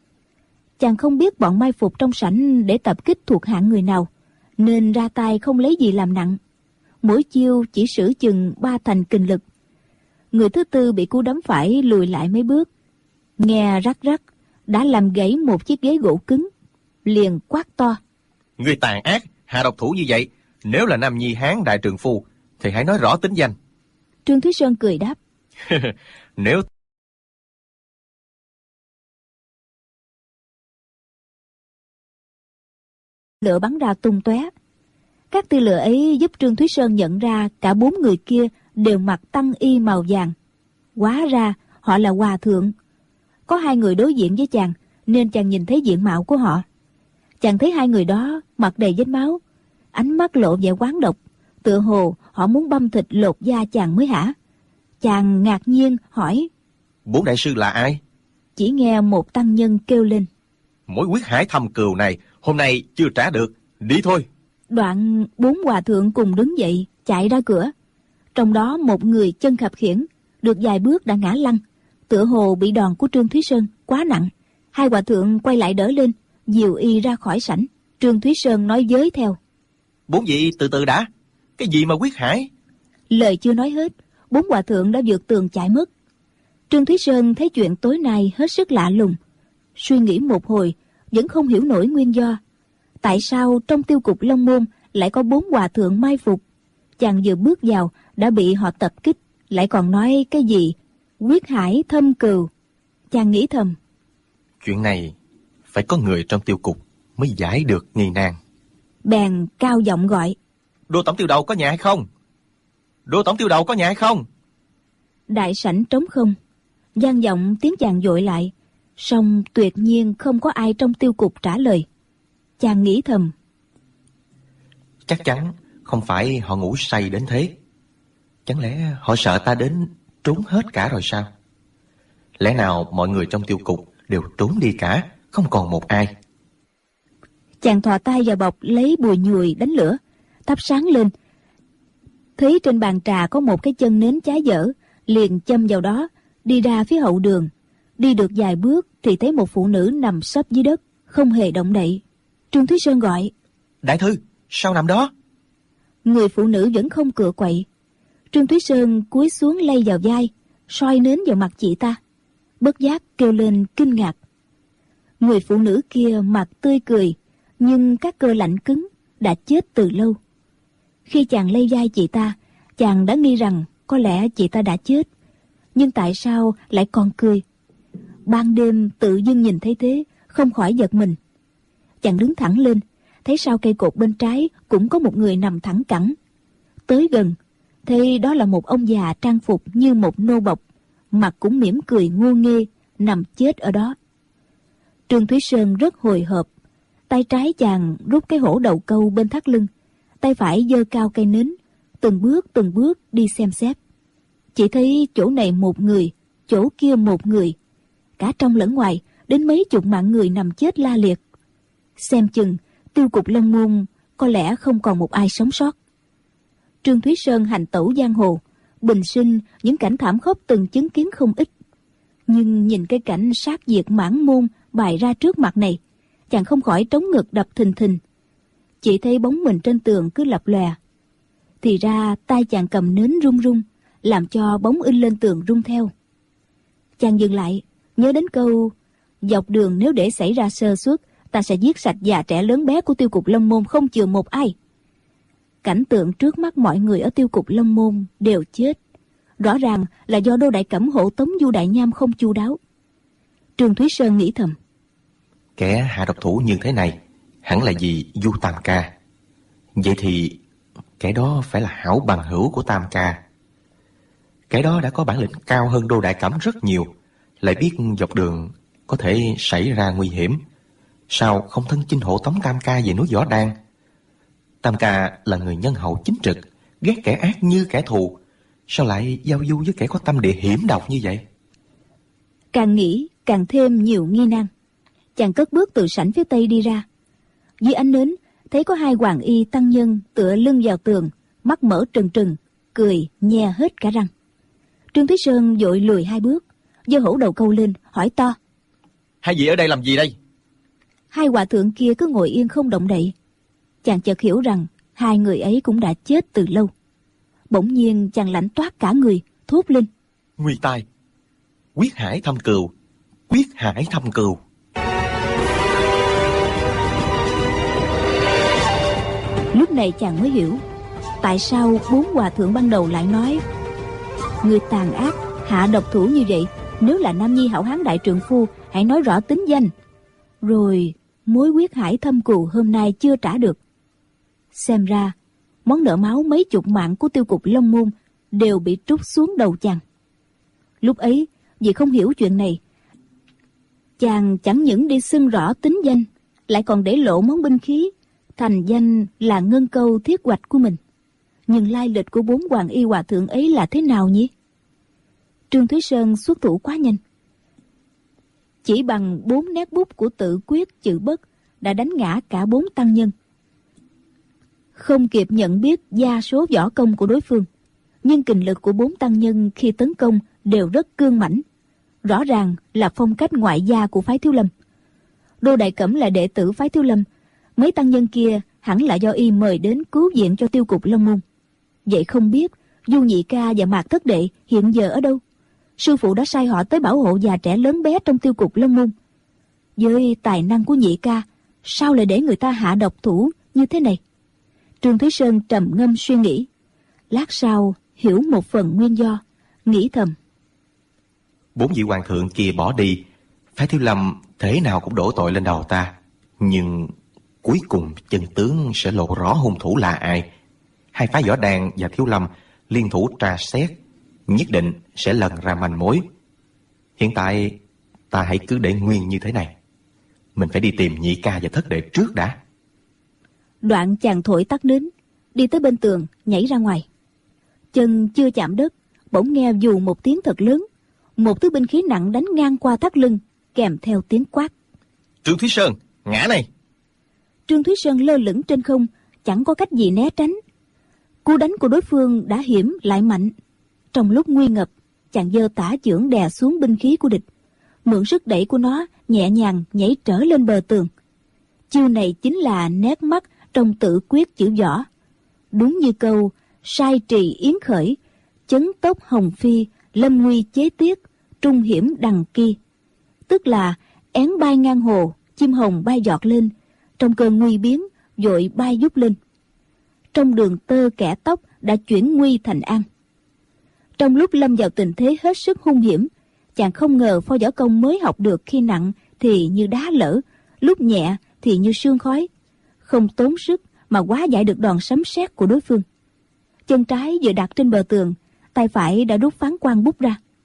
Chàng không biết bọn mai phục trong sảnh để tập kích thuộc hạng người nào, nên ra tay không lấy gì làm nặng. Mỗi chiêu chỉ sử chừng 3 thành kình lực. Người thứ tư bị cú đấm phải lùi lại mấy bước, nghe rắc rắc đã làm gãy một chiếc ghế gỗ cứng, liền quát to: Người tàn ác, hạ độc thủ như vậy, nếu là Nam Nhi Hán đại trượng phu thì hãy nói rõ tính danh. Trương Thúy Sơn cười đáp: Nếu lửa bắn ra tung tóe. Các tia lửa ấy giúp Trương Thúy Sơn nhận ra cả 4 người kia đều mặc tăng y màu vàng. Hóa ra họ là hòa thượng. Có 2 người đối diện với chàng, nên chàng nhìn thấy diện mạo của họ. Chàng thấy 2 người đó mặt đầy vết máu, ánh mắt lộ vẻ oán độc, tựa hồ họ muốn băm thịt lột da chàng mới hả. Chàng ngạc nhiên hỏi: 4 đại sư là ai? Chỉ nghe một tăng nhân kêu lên: Mỗi quyết hải thâm cừu này hôm nay chưa trả được, đi thôi. Đoạn 4 hòa thượng cùng đứng dậy chạy ra cửa. Trong đó một người chân khập khiễng, được vài bước đã ngã lăn, tựa hồ bị đòn của Trương Thúy Sơn quá nặng. 2 hòa thượng quay lại đỡ lên, dìu y ra khỏi sảnh. Trương Thúy Sơn nói với theo: 4 vị từ từ đã, cái gì mà quyết hải? Lời chưa nói hết, 4 hòa thượng đã vượt tường chạy mất. Trương Thúy Sơn thấy chuyện tối nay hết sức lạ lùng, suy nghĩ một hồi vẫn không hiểu nổi nguyên do. Tại sao trong tiêu cục Long Môn lại có 4 hòa thượng mai phục? Chàng vừa bước vào đã bị họ tập kích, lại còn nói cái gì quyết hải thâm cừu. Chàng nghĩ thầm: Chuyện này phải có người trong tiêu cục mới giải được nghi nan. Bèn cao giọng gọi: Đô tổng tiêu đầu có nhà hay không? Đô tổng tiêu đầu có nhà hay không? Đại sảnh trống không, vang vọng tiếng chàng dội lại, song tuyệt nhiên không có ai trong tiêu cục trả lời. Chàng nghĩ thầm: Chắc chắn không phải họ ngủ say đến thế. Chẳng lẽ họ sợ ta đến trốn hết cả rồi sao? Lẽ nào mọi người trong tiêu cục đều trốn đi cả, không còn một ai? Chàng thò tay vào bọc lấy bùi nhùi đánh lửa, thắp sáng lên. Thấy trên bàn trà có một cái chân nến cháy dở, liền châm vào đó, đi ra phía hậu đường. Đi được vài bước thì thấy một phụ nữ nằm sấp dưới đất, không hề động đậy. Trương Thúy Sơn gọi: Đại thư, sao nằm đó? Người phụ nữ vẫn không cựa quậy. Trương Thúy Sơn cúi xuống lay vào vai, soi nến vào mặt chị ta, bất giác kêu lên kinh ngạc. Người phụ nữ kia mặt tươi cười, nhưng các cơ lạnh cứng, đã chết từ lâu. Khi chàng lay vai chị ta, chàng đã nghi rằng có lẽ chị ta đã chết, nhưng tại sao lại còn cười? Ban đêm tự dưng nhìn thấy thế, không khỏi giật mình. Chàng đứng thẳng lên, thấy sau cây cột bên trái cũng có một người nằm thẳng cẳng. Tới gần, thấy đó là một ông già trang phục như một nô bộc, mặt cũng mỉm cười ngu nghê, nằm chết ở đó. Trương Thúy Sơn rất hồi hộp. Tay trái chàng rút cái hổ đầu câu bên thắt lưng, tay phải giơ cao cây nến, từng bước đi xem xét. Chỉ thấy chỗ này một người, chỗ kia một người, cả trong lẫn ngoài đến mấy chục mạng người nằm chết la liệt. Xem chừng Tiêu Cục Long Môn có lẽ không còn một ai sống sót. Trương Thúy Sơn hành tẩu giang hồ, bình sinh những cảnh thảm khốc từng chứng kiến không ít. Nhưng nhìn cái cảnh sát diệt mãn môn bày ra trước mặt này, chàng không khỏi trống ngực đập thình thình. Chỉ thấy bóng mình trên tường cứ lập lòe. Thì ra tay chàng cầm nến rung rung, làm cho bóng in lên tường rung theo. Chàng dừng lại, nhớ đến câu dọc đường nếu để xảy ra sơ suất, ta sẽ giết sạch già trẻ lớn bé của Tiêu Cục Long Môn không chừa một ai. Cảnh tượng trước mắt mọi người ở Tiêu Cục Long Môn đều chết. Rõ ràng là do Đô Đại Cẩm hộ tống Du Đại Nham không chu đáo. Trương Thúy Sơn nghĩ thầm, kẻ hạ độc thủ như thế này hẳn là vì Du Tam Ca. Vậy thì kẻ đó phải là hảo bằng hữu của Tam Ca. Kẻ đó đã có bản lĩnh cao hơn Đô Đại Cẩm rất nhiều, lại biết dọc đường có thể xảy ra nguy hiểm. Sao không thân chinh hộ tống Tam Ca về núi Võ Đan? Tam Ca là người nhân hậu chính trực, ghét kẻ ác như kẻ thù, sao lại giao du với kẻ có tâm địa hiểm độc như vậy? Càng nghĩ càng thêm nhiều nghi nan. Chàng cất bước từ sảnh phía tây đi ra. Dưới ánh nến thấy có hai hoàng y tăng nhân tựa lưng vào tường, mắt mở trừng trừng, cười nhe hết cả răng. Trương Thúy Sơn vội lùi hai bước, giơ hổ đầu câu lên hỏi to, hai vị ở đây làm gì đây? Hai hòa thượng kia cứ ngồi yên không động đậy. Chàng chợt hiểu rằng hai người ấy cũng đã chết từ lâu. Bỗng nhiên chàng lạnh toát cả người, thốt lên, Nguy tai, quyết hải thâm cừu, quyết hải thâm cừu. Lúc này chàng mới hiểu tại sao bốn hòa thượng ban đầu lại nói người tàn ác hạ độc thủ như vậy, nếu là nam nhi hảo hán đại trượng phu hãy nói rõ tính danh. Rồi mối quyết hải thâm cừu hôm nay chưa trả được. Xem ra món nợ máu mấy chục mạng của Tiêu Cục Long Môn đều bị trút xuống đầu chàng. Lúc ấy vì không hiểu chuyện này, chàng chẳng những đi xưng rõ tính danh, lại còn để lộ món binh khí, thành danh là ngân câu thiết hoạch của mình. Nhưng lai lịch của bốn hoàng y hòa thượng ấy là thế nào nhỉ? Trương Thúy Sơn xuất thủ quá nhanh, chỉ bằng 4 nét bút của tự quyết chữ bất đã đánh ngã cả 4 tăng nhân. Không kịp nhận biết gia số võ công của đối phương, nhưng kình lực của 4 tăng nhân khi tấn công đều rất cương mãnh, rõ ràng là phong cách ngoại gia của phái Thiếu Lâm. Đô Đại Cẩm là đệ tử phái Thiếu Lâm, mấy tăng nhân kia hẳn là do y mời đến cứu viện cho Tiêu Cục Long Môn. Vậy không biết Du Nhị Ca và Mạc Thất Đệ hiện giờ ở đâu? Sư phụ đã sai họ tới bảo hộ già trẻ lớn bé trong Tiêu Cục Long Môn. Với tài năng của Nhị Ca, sao lại để người ta hạ độc thủ như thế này? Trương Thúy Sơn trầm ngâm suy nghĩ, lát sau hiểu một phần nguyên do, nghĩ thầm, 4 vị hoàng thượng kia bỏ đi, phái Thiếu Lâm thế nào cũng đổ tội lên đầu ta. Nhưng cuối cùng chân tướng sẽ lộ rõ hung thủ là ai. Hai phái Võ Đan và Thiếu Lâm liên thủ tra xét, nhất định sẽ lần ra manh mối. Hiện tại ta hãy cứ để nguyên như thế này. Mình phải đi tìm Nhị Ca và Thất Đệ trước đã. Đoạn chàng thổi tắt nến, đi tới bên tường, nhảy ra ngoài. Chân chưa chạm đất, bỗng nghe dù một tiếng thật lớn, một thứ binh khí nặng đánh ngang qua thắt lưng, kèm theo tiếng quát, Trương Thúy Sơn, ngã này! Trương Thúy Sơn lơ lửng trên không, chẳng có cách gì né tránh. Cú đánh của đối phương đã hiểm lại mạnh. Trong lúc nguy ngập, chàng giơ tả chưởng đè xuống binh khí của địch, mượn sức đẩy của nó nhẹ nhàng nhảy trở lên bờ tường. Chiêu này chính là nét mắt trong tự quyết chữ võ. Đúng như câu sai trì yến khởi, chấn tốc hồng phi, lâm nguy chế tiết, trung hiểm đằng ki. Tức là én bay ngang hồ, chim hồng bay giọt lên, trong cơn nguy biến vội bay vút lên. Trong đường tơ kẻ tóc đã chuyển nguy thành an. Trong lúc lâm vào tình thế hết sức hung hiểm, chàng không ngờ phó võ công mới học được khi nặng thì như đá lở, lúc nhẹ thì như sương khói, không tốn sức mà hóa giải được đòn sấm sét của đối phương. Chân trái vừa đặt trên bờ tường, tay phải đã rút phán quan bút ra.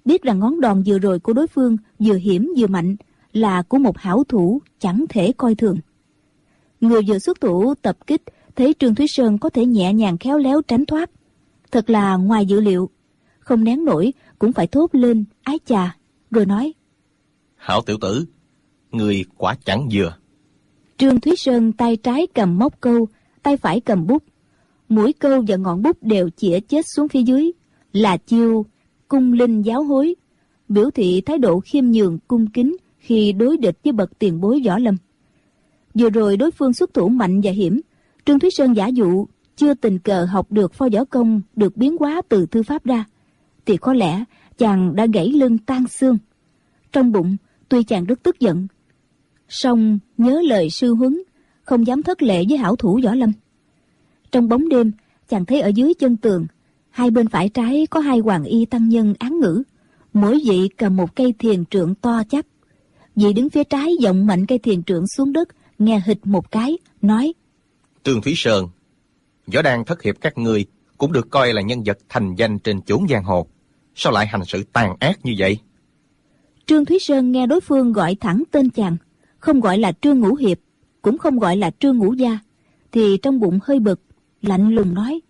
biết rằng ngón đòn vừa rồi của đối phương vừa hiểm vừa mạnh, là của một hảo thủ chẳng thể coi thường. Người vừa xuất thủ tập kích thấy Trương Thúy Sơn có thể nhẹ nhàng khéo léo tránh thoát, thật là ngoài dự liệu. Không nén nổi cũng phải thốt lên ái chà, rồi nói: Hảo tiểu tử, người quả chẳng vừa. Trương Thúy Sơn tay trái cầm móc câu, tay phải cầm bút. Mũi câu và ngọn bút đều chĩa chết xuống phía dưới, là chiêu cung linh giáo hối, biểu thị thái độ khiêm nhường cung kính khi đối địch với bậc tiền bối võ lâm. Vừa rồi đối phương xuất thủ mạnh và hiểm, Trương Thúy Sơn giả dụ chưa tình cờ học được pho võ công được biến hóa từ thư pháp ra, thì có lẽ chàng đã gãy lưng tan xương. Trong bụng tuy chàng rất tức giận, song nhớ lời sư huấn, không dám thất lễ với hảo thủ võ lâm. Trong bóng đêm, chàng thấy ở dưới chân tường, hai bên phải trái có hai hoàng y tăng nhân án ngữ, mỗi vị cầm một cây thiền trượng to chắc. Vị đứng phía trái giọng mạnh cây thiền trượng xuống đất, nghe hịch một cái, nói: Trương Thúy Sơn, võ đan thất hiệp các ngươi cũng được coi là nhân vật thành danh trên chốn giang hồ, sao lại hành sự tàn ác như vậy? Trương Thúy Sơn nghe đối phương gọi thẳng tên chàng, không gọi là Trương Ngũ Hiệp, cũng không gọi là Trương Ngũ Gia, thì trong bụng hơi bực, lạnh lùng nói: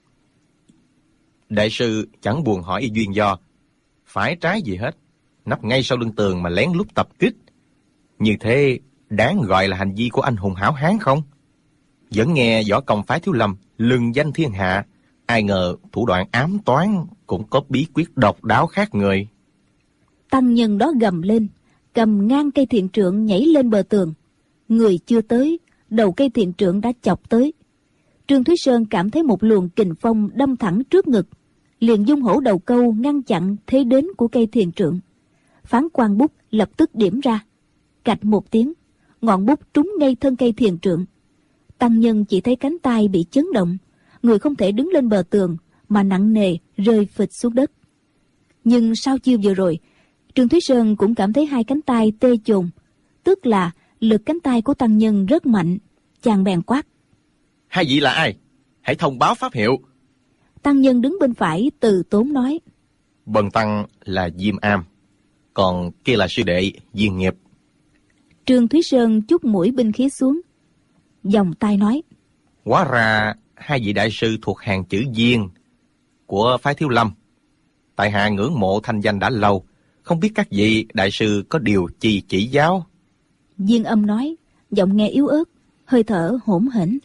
Đại sư chẳng buồn hỏi duyên do, phải trái gì hết, nấp ngay sau lưng tường mà lén lút tập kích. Như thế đáng gọi là hành vi của anh hùng hảo hán không? Vẫn nghe võ công phái Thiếu Lâm lừng danh thiên hạ, ai ngờ thủ đoạn ám toán cũng có bí quyết độc đáo khác người. Tăng nhân đó gầm lên, cầm ngang cây thiền trượng nhảy lên bờ tường. Người chưa tới, đầu cây thiền trượng đã chọc tới. Trương Thúy Sơn cảm thấy một luồng kình phong đâm thẳng trước ngực, liền dung hổ đầu câu ngăn chặn thế đến của cây thiền trượng. Phán quan bút lập tức điểm ra, cạch một tiếng, ngọn bút trúng ngay thân cây thiền trượng. Tăng nhân chỉ thấy cánh tay bị chấn động, người không thể đứng lên bờ tường mà nặng nề rơi phịch xuống đất. Nhưng sau chiêu vừa rồi, Trương Thúy Sơn cũng cảm thấy hai cánh tay tê chồn, tức là lực cánh tay của tăng nhân rất mạnh. Chàng bèn quát: Hai vị là ai? Hãy thông báo pháp hiệu. Tăng nhân đứng bên phải từ tốn nói: Bần tăng là Diêm Am, còn kia là sư đệ Diên Nghiệp. Trương Thúy Sơn chúc mũi binh khí xuống, vòng tay nói: Hóa ra hai vị đại sư thuộc hàng chữ Diên của phái Thiếu Lâm. Tại hạ ngưỡng mộ thanh danh đã lâu, không biết các vị đại sư có điều chi chỉ giáo. Diên Âm nói, giọng nghe yếu ớt, hơi thở hỗn hển: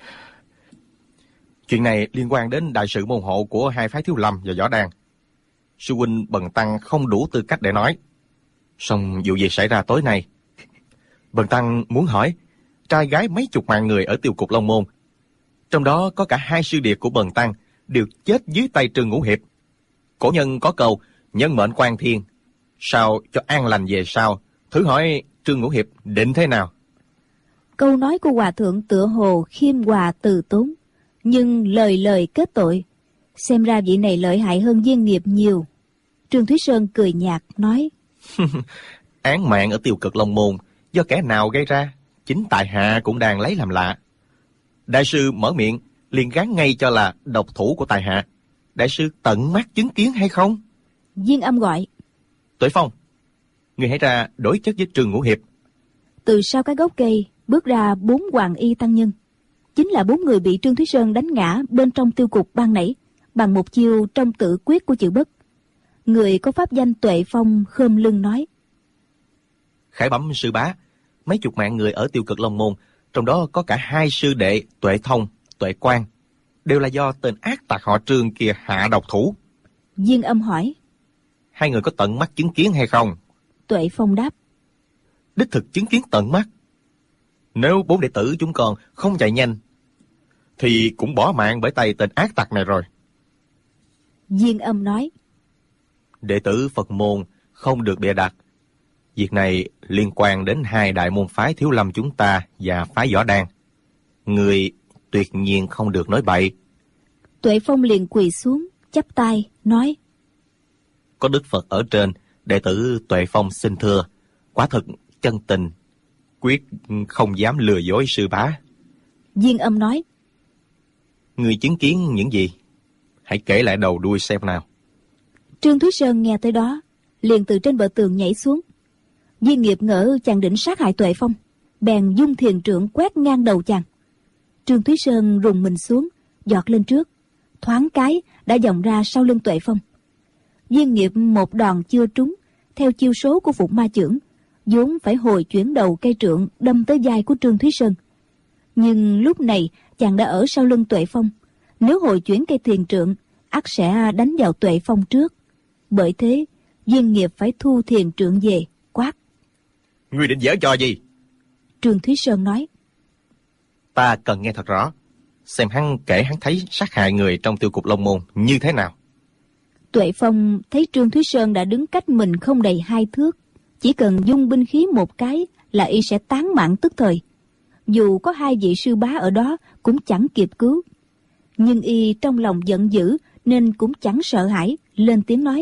Chuyện này liên quan đến đại sự môn hộ của hai phái Thiếu Lâm và Võ Đan. Sư huynh bần tăng không đủ tư cách để nói. Song vụ gì xảy ra tối nay, bần tăng muốn hỏi, trai gái mấy chục mạng người ở tiêu cục Long Môn, trong đó có cả hai sư điệt của bần tăng đều chết dưới tay Trương Ngũ Hiệp. Cổ nhân có câu nhân mệnh quan thiên, sao cho an lành về sau, thử hỏi Trương Ngũ Hiệp định thế nào? Câu nói của hòa thượng tựa hồ khiêm hòa từ tốn, nhưng lời lời kết tội. Xem ra vị này lợi hại hơn Diên Nghiệp nhiều. Trương Thúy Sơn cười nhạt nói: Án mạng ở tiêu cực Long Môn do kẻ nào gây ra, chính tại hạ cũng đang lấy làm lạ. Đại sư mở miệng liền gán ngay cho là độc thủ của tại hạ. Đại sư tận mắt chứng kiến hay không? Diên Âm gọi: Tuệ Phong, người hãy ra đối chất với Trương Ngũ Hiệp. Từ sau cái gốc cây bước ra 4 hoàng y tăng nhân, chính là 4 người bị Trương Thúy Sơn đánh ngã bên trong tiêu cục ban nãy bằng một chiêu trong tự quyết của chữ Bất. Người có pháp danh Tuệ Phong khom lưng nói: Khải bẩm sư bá, mấy chục mạng người ở tiêu cực Long Môn, trong đó có cả hai sư đệ Tuệ Thông, Tuệ Quang, đều là do tên ác tặc họ Trương kia hạ độc thủ. Diên Âm hỏi: Hai người có tận mắt chứng kiến hay không? Tuệ Phong đáp: Đích thực chứng kiến tận mắt. Nếu 4 đệ tử chúng con không chạy nhanh, thì cũng bỏ mạng bởi tay tên ác tặc này rồi. Diên Âm nói: Đệ tử Phật môn không được bịa đặt. Việc này liên quan đến hai đại môn phái Thiếu Lâm chúng ta và phái Võ Đan. Người tuyệt nhiên không được nói bậy. Tuệ Phong liền quỳ xuống, chắp tay, nói: Có Đức Phật ở trên, đệ tử Tuệ Phong xin thưa, quả thật chân tình, quyết không dám lừa dối sư bá. Diên Âm nói: Người chứng kiến những gì? Hãy kể lại đầu đuôi xem nào. Trương Thúy Sơn nghe tới đó, liền từ trên bờ tường nhảy xuống. Viên Nghiệp ngỡ chàng định sát hại Tuệ Phong, bèn dung thiền trượng quét ngang đầu chàng. Trương Thúy Sơn rùng mình xuống, giọt lên trước, thoáng cái đã vòng ra sau lưng Tuệ Phong. Viên Nghiệp một đòn chưa trúng, theo chiêu số của Phục Ma Chưởng, vốn phải hồi chuyển đầu cây trượng đâm tới vai của Trương Thúy Sơn. Nhưng lúc này chàng đã ở sau lưng Tuệ Phong, nếu hồi chuyển cây thiền trượng, ắt sẽ đánh vào Tuệ Phong trước. Bởi thế, Viên Nghiệp phải thu thiền trượng về, quát: Ngươi định giở trò gì? Trương Thúy Sơn nói: Ta cần nghe thật rõ, xem hắn kể hắn thấy sát hại người trong tiêu cục Long Môn như thế nào. Tuệ Phong thấy Trương Thúy Sơn đã đứng cách mình không đầy 2 thước, chỉ cần dung binh khí một cái là y sẽ tán mạng tức thời. Dù có 2 vị sư bá ở đó cũng chẳng kịp cứu. Nhưng y trong lòng giận dữ nên cũng chẳng sợ hãi, lên tiếng nói: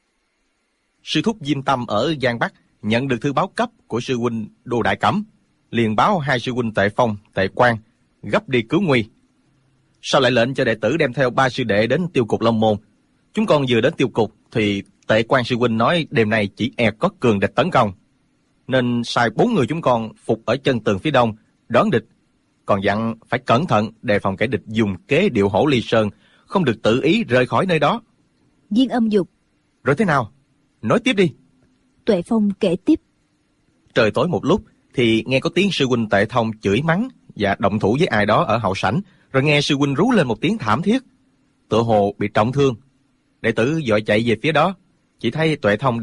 Sư thúc Diêm Tâm ở Giang Bắc nhận được thư báo cấp của sư huynh Đồ Đại Cẩm, liền báo 2 sư huynh Tệ Phong, Tệ Quang gấp đi cứu nguy. Sao lại lệnh cho đệ tử đem theo 3 sư đệ đến tiêu cục Long Môn? Chúng con vừa đến tiêu cục thì Tệ Quang sư huynh nói đêm nay chỉ e có cường địch tấn công, nên sai 4 người chúng con phục ở chân tường phía đông đón địch, còn dặn phải cẩn thận đề phòng kẻ địch dùng kế điệu hổ ly sơn, không được tự ý rời khỏi nơi đó. Viên Âm dục: Rồi thế nào? Nói tiếp đi. Tuệ Phong kể tiếp: Trời tối một lúc thì nghe có tiếng sư huynh Tệ Thông chửi mắng và động thủ với ai đó ở hậu sảnh, rồi nghe sư huynh rú lên một tiếng thảm thiết, tựa hồ bị trọng thương. Đệ tử vội chạy về phía đó, chỉ thấy Tuệ Thông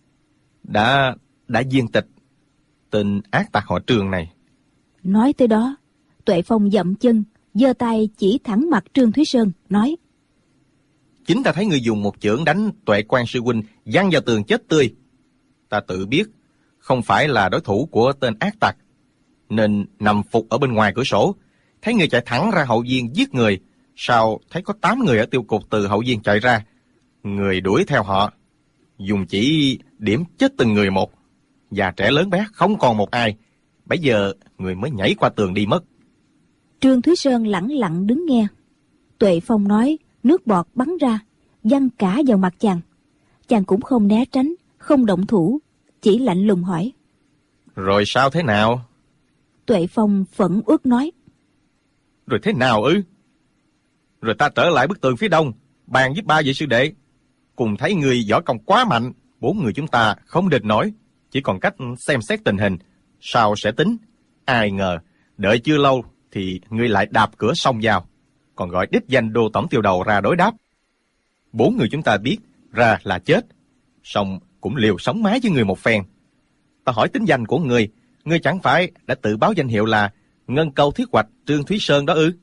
đã viên tịch. Tên ác tặc họ Trương này. Nói tới đó, Tuệ Phong dậm chân, giơ tay chỉ thẳng mặt Trương Thúy Sơn, nói: Chính ta thấy người dùng một chưởng đánh Tuệ Quang sư huynh văng vào tường chết tươi. Ta tự biết không phải là đối thủ của tên ác tặc, nên nằm phục ở bên ngoài cửa sổ, thấy người chạy thẳng ra hậu viên giết người. Sau thấy có 8 người ở tiêu cục từ hậu viên chạy ra, người đuổi theo họ, dùng chỉ điểm chết từng người một, già trẻ lớn bé không còn một ai. Bấy giờ người mới nhảy qua tường đi mất. Trương Thúy Sơn lẳng lặng đứng nghe. Tuệ Phong nói, nước bọt bắn ra, văng cả vào mặt chàng. Chàng cũng không né tránh, không động thủ, chỉ lạnh lùng hỏi: Rồi sao thế nào? Tuệ Phong phẫn uất nói: Rồi thế nào ư? Rồi ta trở lại bức tường phía đông, bàn với 3 vị sư đệ, cùng thấy người võ công quá mạnh, 4 người chúng ta không địch nổi, chỉ còn cách xem xét tình hình, sao sẽ tính. Ai ngờ đợi chưa lâu thì ngươi lại đạp cửa xông vào, còn gọi đích danh Đô tổng tiêu đầu ra đối đáp. 4 người chúng ta biết ra là chết, song cũng liều sống mái với người một phen. Ta hỏi tính danh của ngươi chẳng phải đã tự báo danh hiệu là Ngân Câu Thiết Hoạch Trương Thúy Sơn đó ư?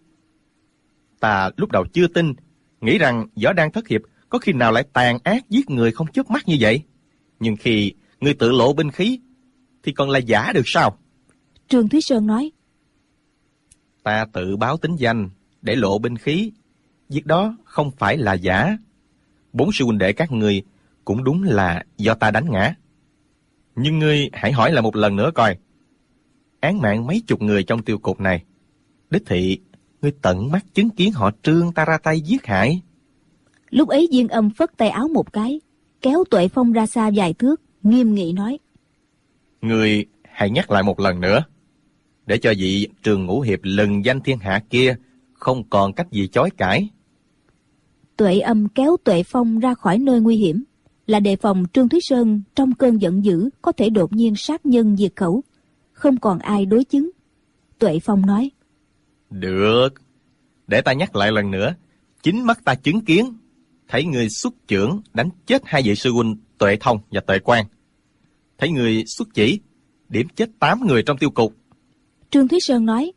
Ta lúc đầu chưa tin, nghĩ rằng võ đang thất hiệp có khi nào lại tàn ác giết người không chớp mắt như vậy. Nhưng khi ngươi tự lộ binh khí thì còn là giả được sao? Trương Thúy Sơn nói: Ta tự báo tính danh để lộ binh khí, việc đó không phải là giả. 4 sư huynh đệ các ngươi cũng đúng là do ta đánh ngã. Nhưng ngươi hãy hỏi lại một lần nữa coi, án mạng mấy chục người trong tiêu cục này, đích thị ngươi tận mắt chứng kiến họ Trương ta ra tay giết hại. Lúc ấy Viên Âm phất tay áo một cái, kéo Tuệ Phong ra xa vài thước, nghiêm nghị nói: Ngươi hãy nhắc lại một lần nữa, để cho vị Trường Ngũ Hiệp lừng danh thiên hạ kia không còn cách gì chối cãi. Tuệ Âm kéo Tuệ Phong ra khỏi nơi nguy hiểm, là đề phòng Trương Thúy Sơn trong cơn giận dữ có thể đột nhiên sát nhân diệt khẩu, không còn ai đối chứng. Tuệ Phong nói: Được, để ta nhắc lại lần nữa. Chính mắt ta chứng kiến, thấy người xuất chưởng đánh chết 2 vị sư huynh Tuệ Thông và Tuệ Quang. Thấy người xuất chỉ điểm chết 8 người trong tiêu cục. Trương Thúy Sơn nói: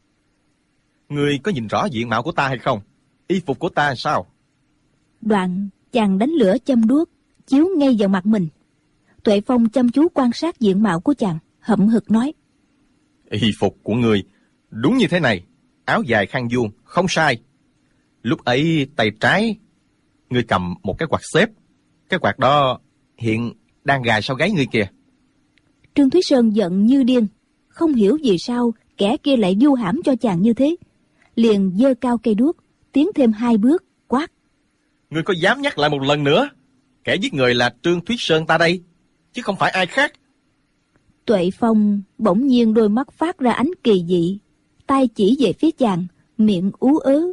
Người có nhìn rõ diện mạo của ta hay không? Y phục của ta sao? Đoạn chàng đánh lửa châm đuốc chiếu ngay vào mặt mình. Tuệ Phong chăm chú quan sát diện mạo của chàng, hậm hực nói: Y phục của người đúng như thế này, áo dài khăn vuông, không sai. Lúc ấy tay trái ngươi cầm một cái quạt xếp, cái quạt đó hiện đang gài sau gáy ngươi kìa. Trương Thúy Sơn giận như điên, không hiểu vì sao kẻ kia lại vu hãm cho chàng như thế, liền giơ cao cây đuốc, tiến thêm 2 bước, quát: Ngươi có dám nhắc lại một lần nữa? Kẻ giết người là Trương Thuyết Sơn ta đây, chứ không phải ai khác. Tuệ Phong bỗng nhiên đôi mắt phát ra ánh kỳ dị, tay chỉ về phía chàng, miệng ú ớ.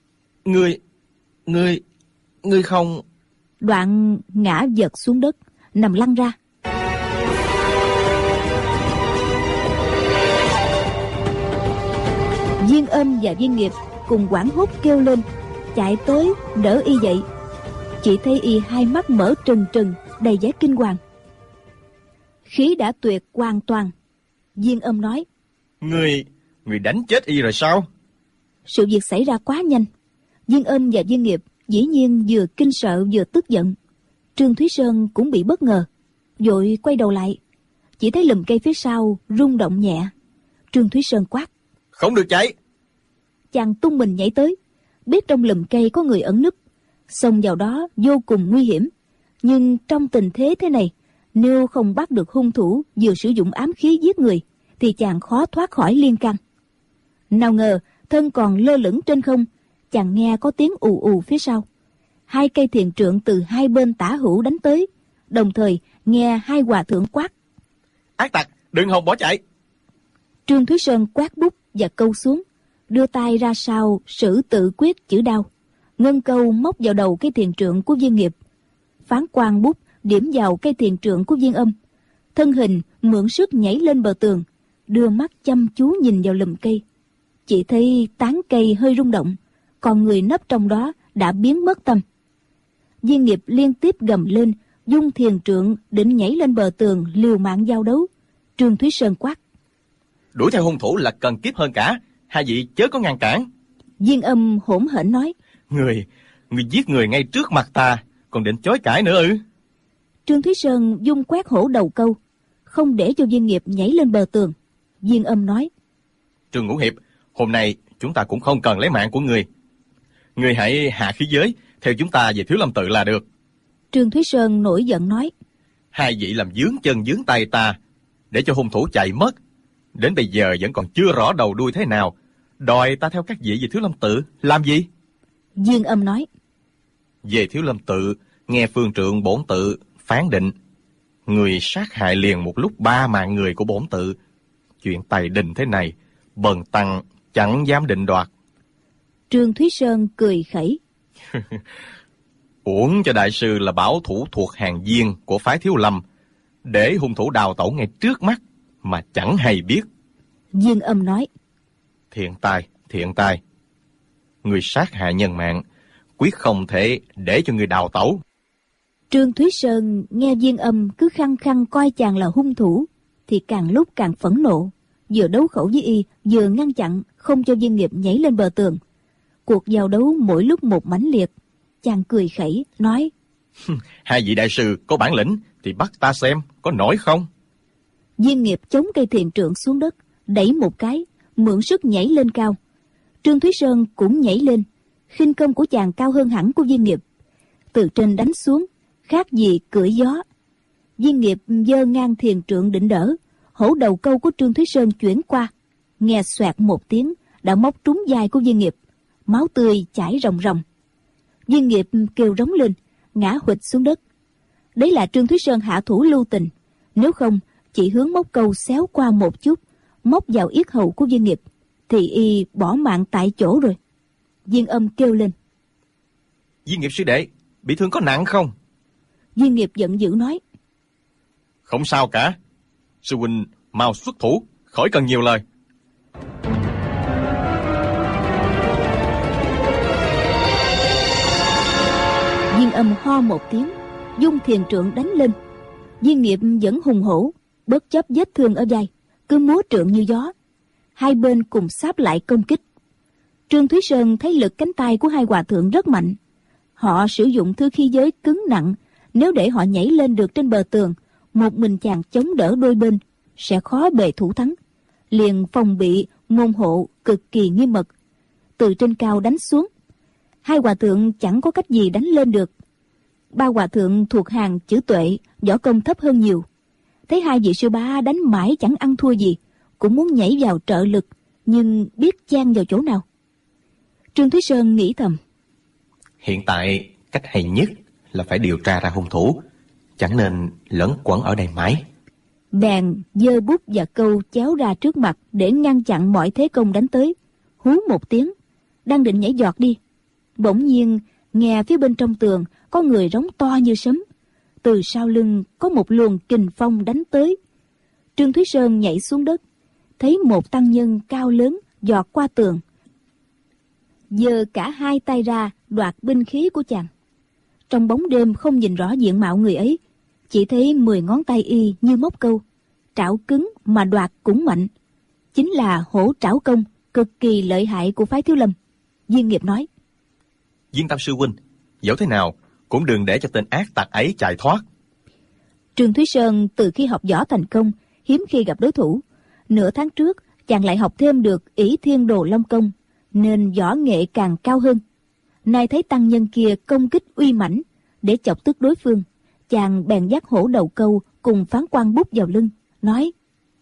Ngươi không... Đoạn ngã giật xuống đất, nằm lăn ra. Viên Âm và Viên Nghiệp cùng hoảng hốt kêu lên, chạy tới đỡ y dậy. Chỉ thấy y hai mắt mở trừng trừng, đầy vẻ kinh hoàng. Khí đã tuyệt hoàn toàn. Viên Âm nói: Ngươi đánh chết y rồi sao? Sự việc xảy ra quá nhanh. Viên Âm và Viên Nghiệp dĩ nhiên vừa kinh sợ vừa tức giận. Trương Thúy Sơn cũng bị bất ngờ, vội quay đầu lại, chỉ thấy lùm cây phía sau rung động nhẹ. Trương Thúy Sơn quát: Không được chạy! Chàng tung mình nhảy tới, biết trong lùm cây có người ẩn núp, xông vào đó vô cùng nguy hiểm. Nhưng trong tình thế thế này, nếu không bắt được hung thủ vừa sử dụng ám khí giết người, thì chàng khó thoát khỏi liên căn. Nào ngờ thân còn lơ lửng trên không, chàng nghe có tiếng ù ù phía sau. Hai cây thiền trượng từ hai bên tả hữu đánh tới, đồng thời nghe hai hòa thượng quát: Ác tặc, đừng hòng bỏ chạy! Trương Thúy Sơn quát bút và câu xuống, đưa tay ra sau sử tự quyết chữ đao. Ngân câu móc vào đầu cây thiền trượng của Viên Nghiệp, phán quang bút điểm vào cây thiền trượng của Viên Âm. Thân hình mượn sức nhảy lên bờ tường, đưa mắt chăm chú nhìn vào lùm cây. Chỉ thấy tán cây hơi rung động, còn người nấp trong đó đã biến mất tâm. Viên Nghiệp liên tiếp gầm lên, dung thiền trượng định nhảy lên bờ tường liều mạng giao đấu. Trương Thúy Sơn quát: Đuổi theo hung thủ là cần kiếp hơn cả, hai vị chớ có ngăn cản. Viên Âm hỗn hển nói: Người giết người ngay trước mặt ta, còn định chối cãi nữa ư? Trương Thúy Sơn dung quét hổ đầu câu, không để cho Viên Nghiệp nhảy lên bờ tường. Viên Âm nói: Trương Ngũ Hiệp, hôm nay chúng ta cũng không cần lấy mạng của người. Người hãy hạ khí giới, theo chúng ta về Thiếu Lâm Tự là được. Trương Thúy Sơn nổi giận nói: Hai vị làm vướng chân vướng tay ta, để cho hung thủ chạy mất. Đến bây giờ vẫn còn chưa rõ đầu đuôi thế nào, đòi ta theo các vị về Thiếu Lâm Tự làm gì? Viên Âm nói: Về Thiếu Lâm Tự, nghe phương trượng bổn tự phán định, người sát hại liền một lúc 3 mạng người của bổn tự. Chuyện tài đình thế này, bần tăng chẳng dám định đoạt. Trương Thúy Sơn cười khẩy: Uổng cho đại sư là bảo thủ thuộc hàng viên của phái Thiếu Lâm, để hung thủ đào tẩu ngay trước mắt mà chẳng hay biết. Viên Âm nói: Thiện tai, người sát hại nhân mạng, quyết không thể để cho người đào tẩu. Trương Thúy Sơn nghe Viên Âm cứ khăng khăng coi chàng là hung thủ, thì càng lúc càng phẫn nộ, vừa đấu khẩu với y, vừa ngăn chặn không cho Viên Nghiệp nhảy lên bờ tường. Cuộc giao đấu mỗi lúc một mãnh liệt. Chàng cười khẩy nói: Hai vị đại sư có bản lĩnh thì bắt ta xem có nổi không? Viên Nghiệp chống cây thiền trượng xuống đất, đẩy một cái, mượn sức nhảy lên cao. Trương Thúy Sơn cũng nhảy lên. Khinh công của chàng cao hơn hẳn của Viên Nghiệp, từ trên đánh xuống khác gì cưỡi gió. Viên Nghiệp giơ ngang thiền trượng định đỡ, hổ đầu câu của Trương Thúy Sơn chuyển qua, nghe xoẹt một tiếng đã móc trúng vai của Viên Nghiệp, máu tươi chảy ròng ròng. Viên Nghiệp kêu rống lên, ngã huỵch xuống đất. Đấy là Trương Thúy Sơn hạ thủ lưu tình, nếu không chỉ hướng móc câu xéo qua một chút, móc vào yết hầu của Viên Nghiệp, thì y bỏ mạng tại chỗ rồi. Viên Âm kêu lên: Viên Nghiệp sư đệ, bị thương có nặng không? Viên Nghiệp giận dữ nói: Không sao cả, sư huynh mau xuất thủ, khỏi cần nhiều lời. Viên Âm ho một tiếng, dung thiền trượng đánh lên. Viên Nghiệp vẫn hùng hổ, bất chấp vết thương ở vai, cứ múa trượng như gió. Hai bên cùng sáp lại công kích. Trương Thúy Sơn thấy lực cánh tay của hai hòa thượng rất mạnh. Họ sử dụng thư khí giới cứng nặng, nếu để họ nhảy lên được trên bờ tường, một mình chàng chống đỡ đôi bên, sẽ khó bề thủ thắng. Liền phòng bị môn hộ cực kỳ nghiêm mật, từ trên cao đánh xuống. Hai hòa thượng chẳng có cách gì đánh lên được. Ba hòa thượng thuộc hàng chữ tuệ, võ công thấp hơn nhiều. Thấy hai vị sư bá đánh mãi chẳng ăn thua gì, cũng muốn nhảy vào trợ lực, nhưng biết chan vào chỗ nào. Trương Thúy Sơn nghĩ thầm: Hiện tại cách hay nhất là phải điều tra ra hung thủ, chẳng nên lẫn quẩn ở đây mãi. Bèn giơ bút và câu chéo ra trước mặt để ngăn chặn mọi thế công đánh tới. Hú một tiếng, đang định nhảy giọt đi, bỗng nhiên nghe phía bên trong tường có người rống to như sấm. Từ sau lưng có một luồng kình phong đánh tới. Trương Thúy Sơn nhảy xuống đất, thấy một tăng nhân cao lớn giọt qua tường, giơ cả hai tay ra đoạt binh khí của chàng. Trong bóng đêm không nhìn rõ diện mạo người ấy, chỉ thấy 10 ngón tay y như móc câu, trảo cứng mà đoạt cũng mạnh, chính là hổ trảo công cực kỳ lợi hại của phái Thiếu Lâm. Viên Nghiệp nói: Viên Tam sư huynh, dẫu thế nào cũng đừng để cho tên ác tặc ấy chạy thoát. Trương Thúy Sơn từ khi học võ thành công hiếm khi gặp đối thủ. Nửa tháng trước chàng lại học thêm được ỷ thiên đồ long công, nên võ nghệ càng cao hơn. Nay thấy tăng nhân kia công kích uy mãnh, để chọc tức đối phương, chàng bèn dắt hổ đầu câu cùng phán quan bút vào lưng, nói: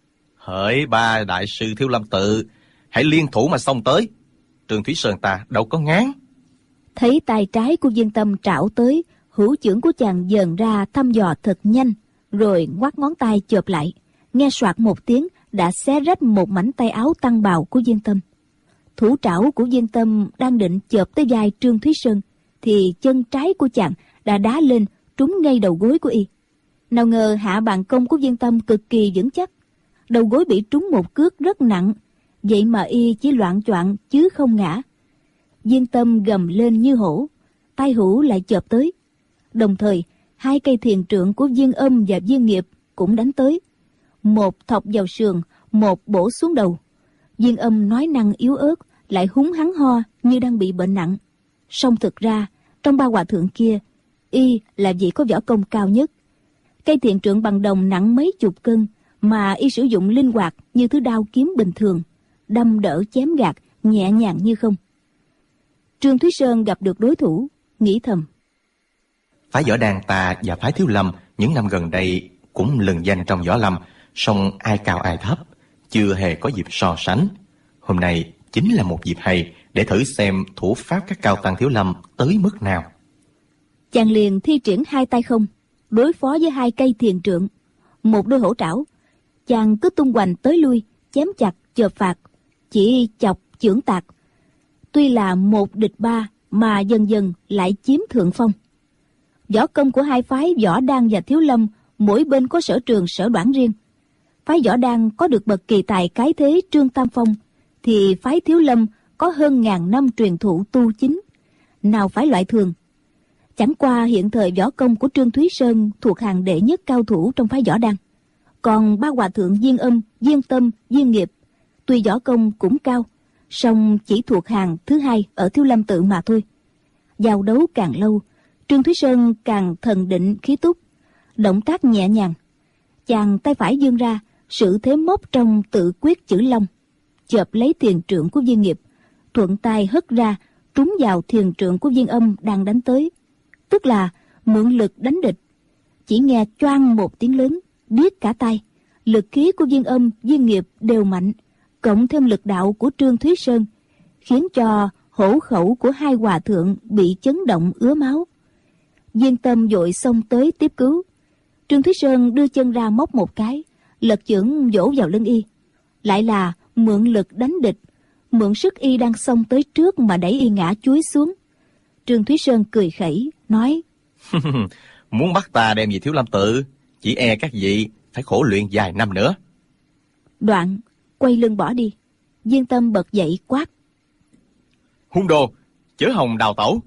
Hỡi ba đại sư Thiếu Lâm tự, hãy liên thủ mà xông tới. Trương Thúy Sơn ta đâu có ngán. Thấy tay trái của Viên Tâm trảo tới, hữu chưởng của chàng dờn ra thăm dò thật nhanh, rồi ngoắt ngón tay chộp lại, nghe soạt một tiếng đã xé rách một mảnh tay áo tăng bào của Viên Tâm. Thủ trảo của Viên Tâm đang định chộp tới vai Trương Thúy Sơn, thì chân trái của chàng đã đá lên trúng ngay đầu gối của y. Nào ngờ hạ bàn công của Viên Tâm cực kỳ vững chắc, đầu gối bị trúng một cước rất nặng, vậy mà y chỉ loạng choạng chứ không ngã. Viên Tâm gầm lên như hổ, tay hữu lại chộp tới. Đồng thời hai cây thiền trượng của Viên Âm và Viên Nghiệp cũng đánh tới, một thọc vào sườn, một bổ xuống đầu. Viên Âm nói năng yếu ớt, lại húng hắng ho như đang bị bệnh nặng. Song thực ra trong ba hòa thượng kia, y là vị có võ công cao nhất. Cây thiền trượng bằng đồng nặng mấy chục cân, mà y sử dụng linh hoạt như thứ đao kiếm bình thường, đâm đỡ chém gạt nhẹ nhàng như không. Trương Thúy Sơn gặp được đối thủ, nghĩ thầm: Phái võ đan ta và phái Thiếu Lâm những năm gần đây cũng lừng danh trong võ lâm, song ai cao ai thấp, chưa hề có dịp so sánh. Hôm nay chính là một dịp hay để thử xem thủ pháp các cao tăng Thiếu Lâm tới mức nào. Chàng liền thi triển hai tay không, đối phó với hai cây thiền trượng, một đôi hổ trảo. Chàng cứ tung hoành tới lui, chém chặt chộp phạt, chỉ chọc chưởng tạc. Tuy là 1 địch 3 mà dần dần lại chiếm thượng phong. Võ công của hai phái Võ Đan và Thiếu Lâm mỗi bên có sở trường sở đoản riêng. Phái Võ Đan có được bậc kỳ tài cái thế Trương Tam Phong, thì phái Thiếu Lâm có hơn ngàn năm truyền thụ tu chính, nào phải loại thường. Chẳng qua hiện thời võ công của Trương Thúy Sơn thuộc hàng đệ nhất cao thủ trong phái Võ Đan. Còn ba hòa thượng Viên Âm, Viên Tâm, Viên Nghiệp tuy võ công cũng cao, song chỉ thuộc hàng thứ hai ở Thiếu Lâm tự mà thôi. Giao đấu càng lâu, Trương Thúy Sơn càng thần định khí túc, động tác nhẹ nhàng. Chàng tay phải vươn ra, sự thế móc trong tự quyết chữ long, chộp lấy thiền trượng của Viên Nghiệp, thuận tay hất ra trúng vào thiền trượng của Viên Âm đang đánh tới, tức là mượn lực đánh địch. Chỉ nghe choang một tiếng lớn, điếc cả tai. Lực khí của Viên Âm, Viên Nghiệp đều mạnh, cộng thêm lực đạo của Trương Thúy Sơn, khiến cho hổ khẩu của hai hòa thượng bị chấn động ứa máu. Viên Tâm vội xông tới tiếp cứu. Trương Thúy Sơn đưa chân ra móc một cái, lật chưởng vỗ vào lưng y, lại là mượn lực đánh địch, mượn sức y đang xông tới trước mà đẩy y ngã chuối xuống. Trương Thúy Sơn cười khẩy nói: Muốn bắt ta đem về Thiếu Lâm tự, chỉ e các vị phải khổ luyện vài năm nữa. Đoạn quay lưng bỏ đi. Viên Tâm bật dậy quát: Hung đồ, chớ hòng đào tẩu.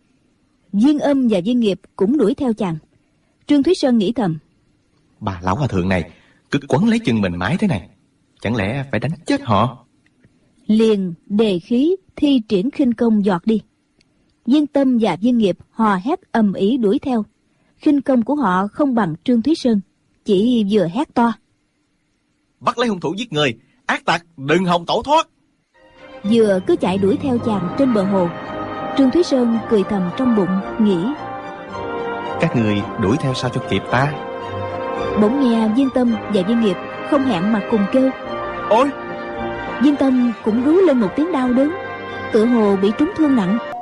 Viên Âm và Viên Nghiệp cũng đuổi theo chàng. Trương Thúy Sơn nghĩ thầm: Bà lão hòa thượng này cứ quấn lấy chân mình mãi thế này, chẳng lẽ phải đánh chết họ? Liền đề khí thi triển khinh công giọt đi. Viên Tâm và Viên Nghiệp hò hét ầm ĩ đuổi theo. Khinh công của họ không bằng Trương Thúy Sơn, chỉ vừa hét to: Bắt lấy hung thủ giết người, ác tặc đừng hòng tẩu thoát. Vừa cứ chạy đuổi theo chàng trên bờ hồ. Trương Thúy Sơn cười thầm trong bụng, nghĩ: Các người đuổi theo sao cho kịp ta? Bỗng nghe Viên Tâm và Viên Nghiệp không hẹn mà cùng kêu: Ôi! Viên Tâm cũng rú lên một tiếng đau đớn, tựa hồ bị trúng thương nặng.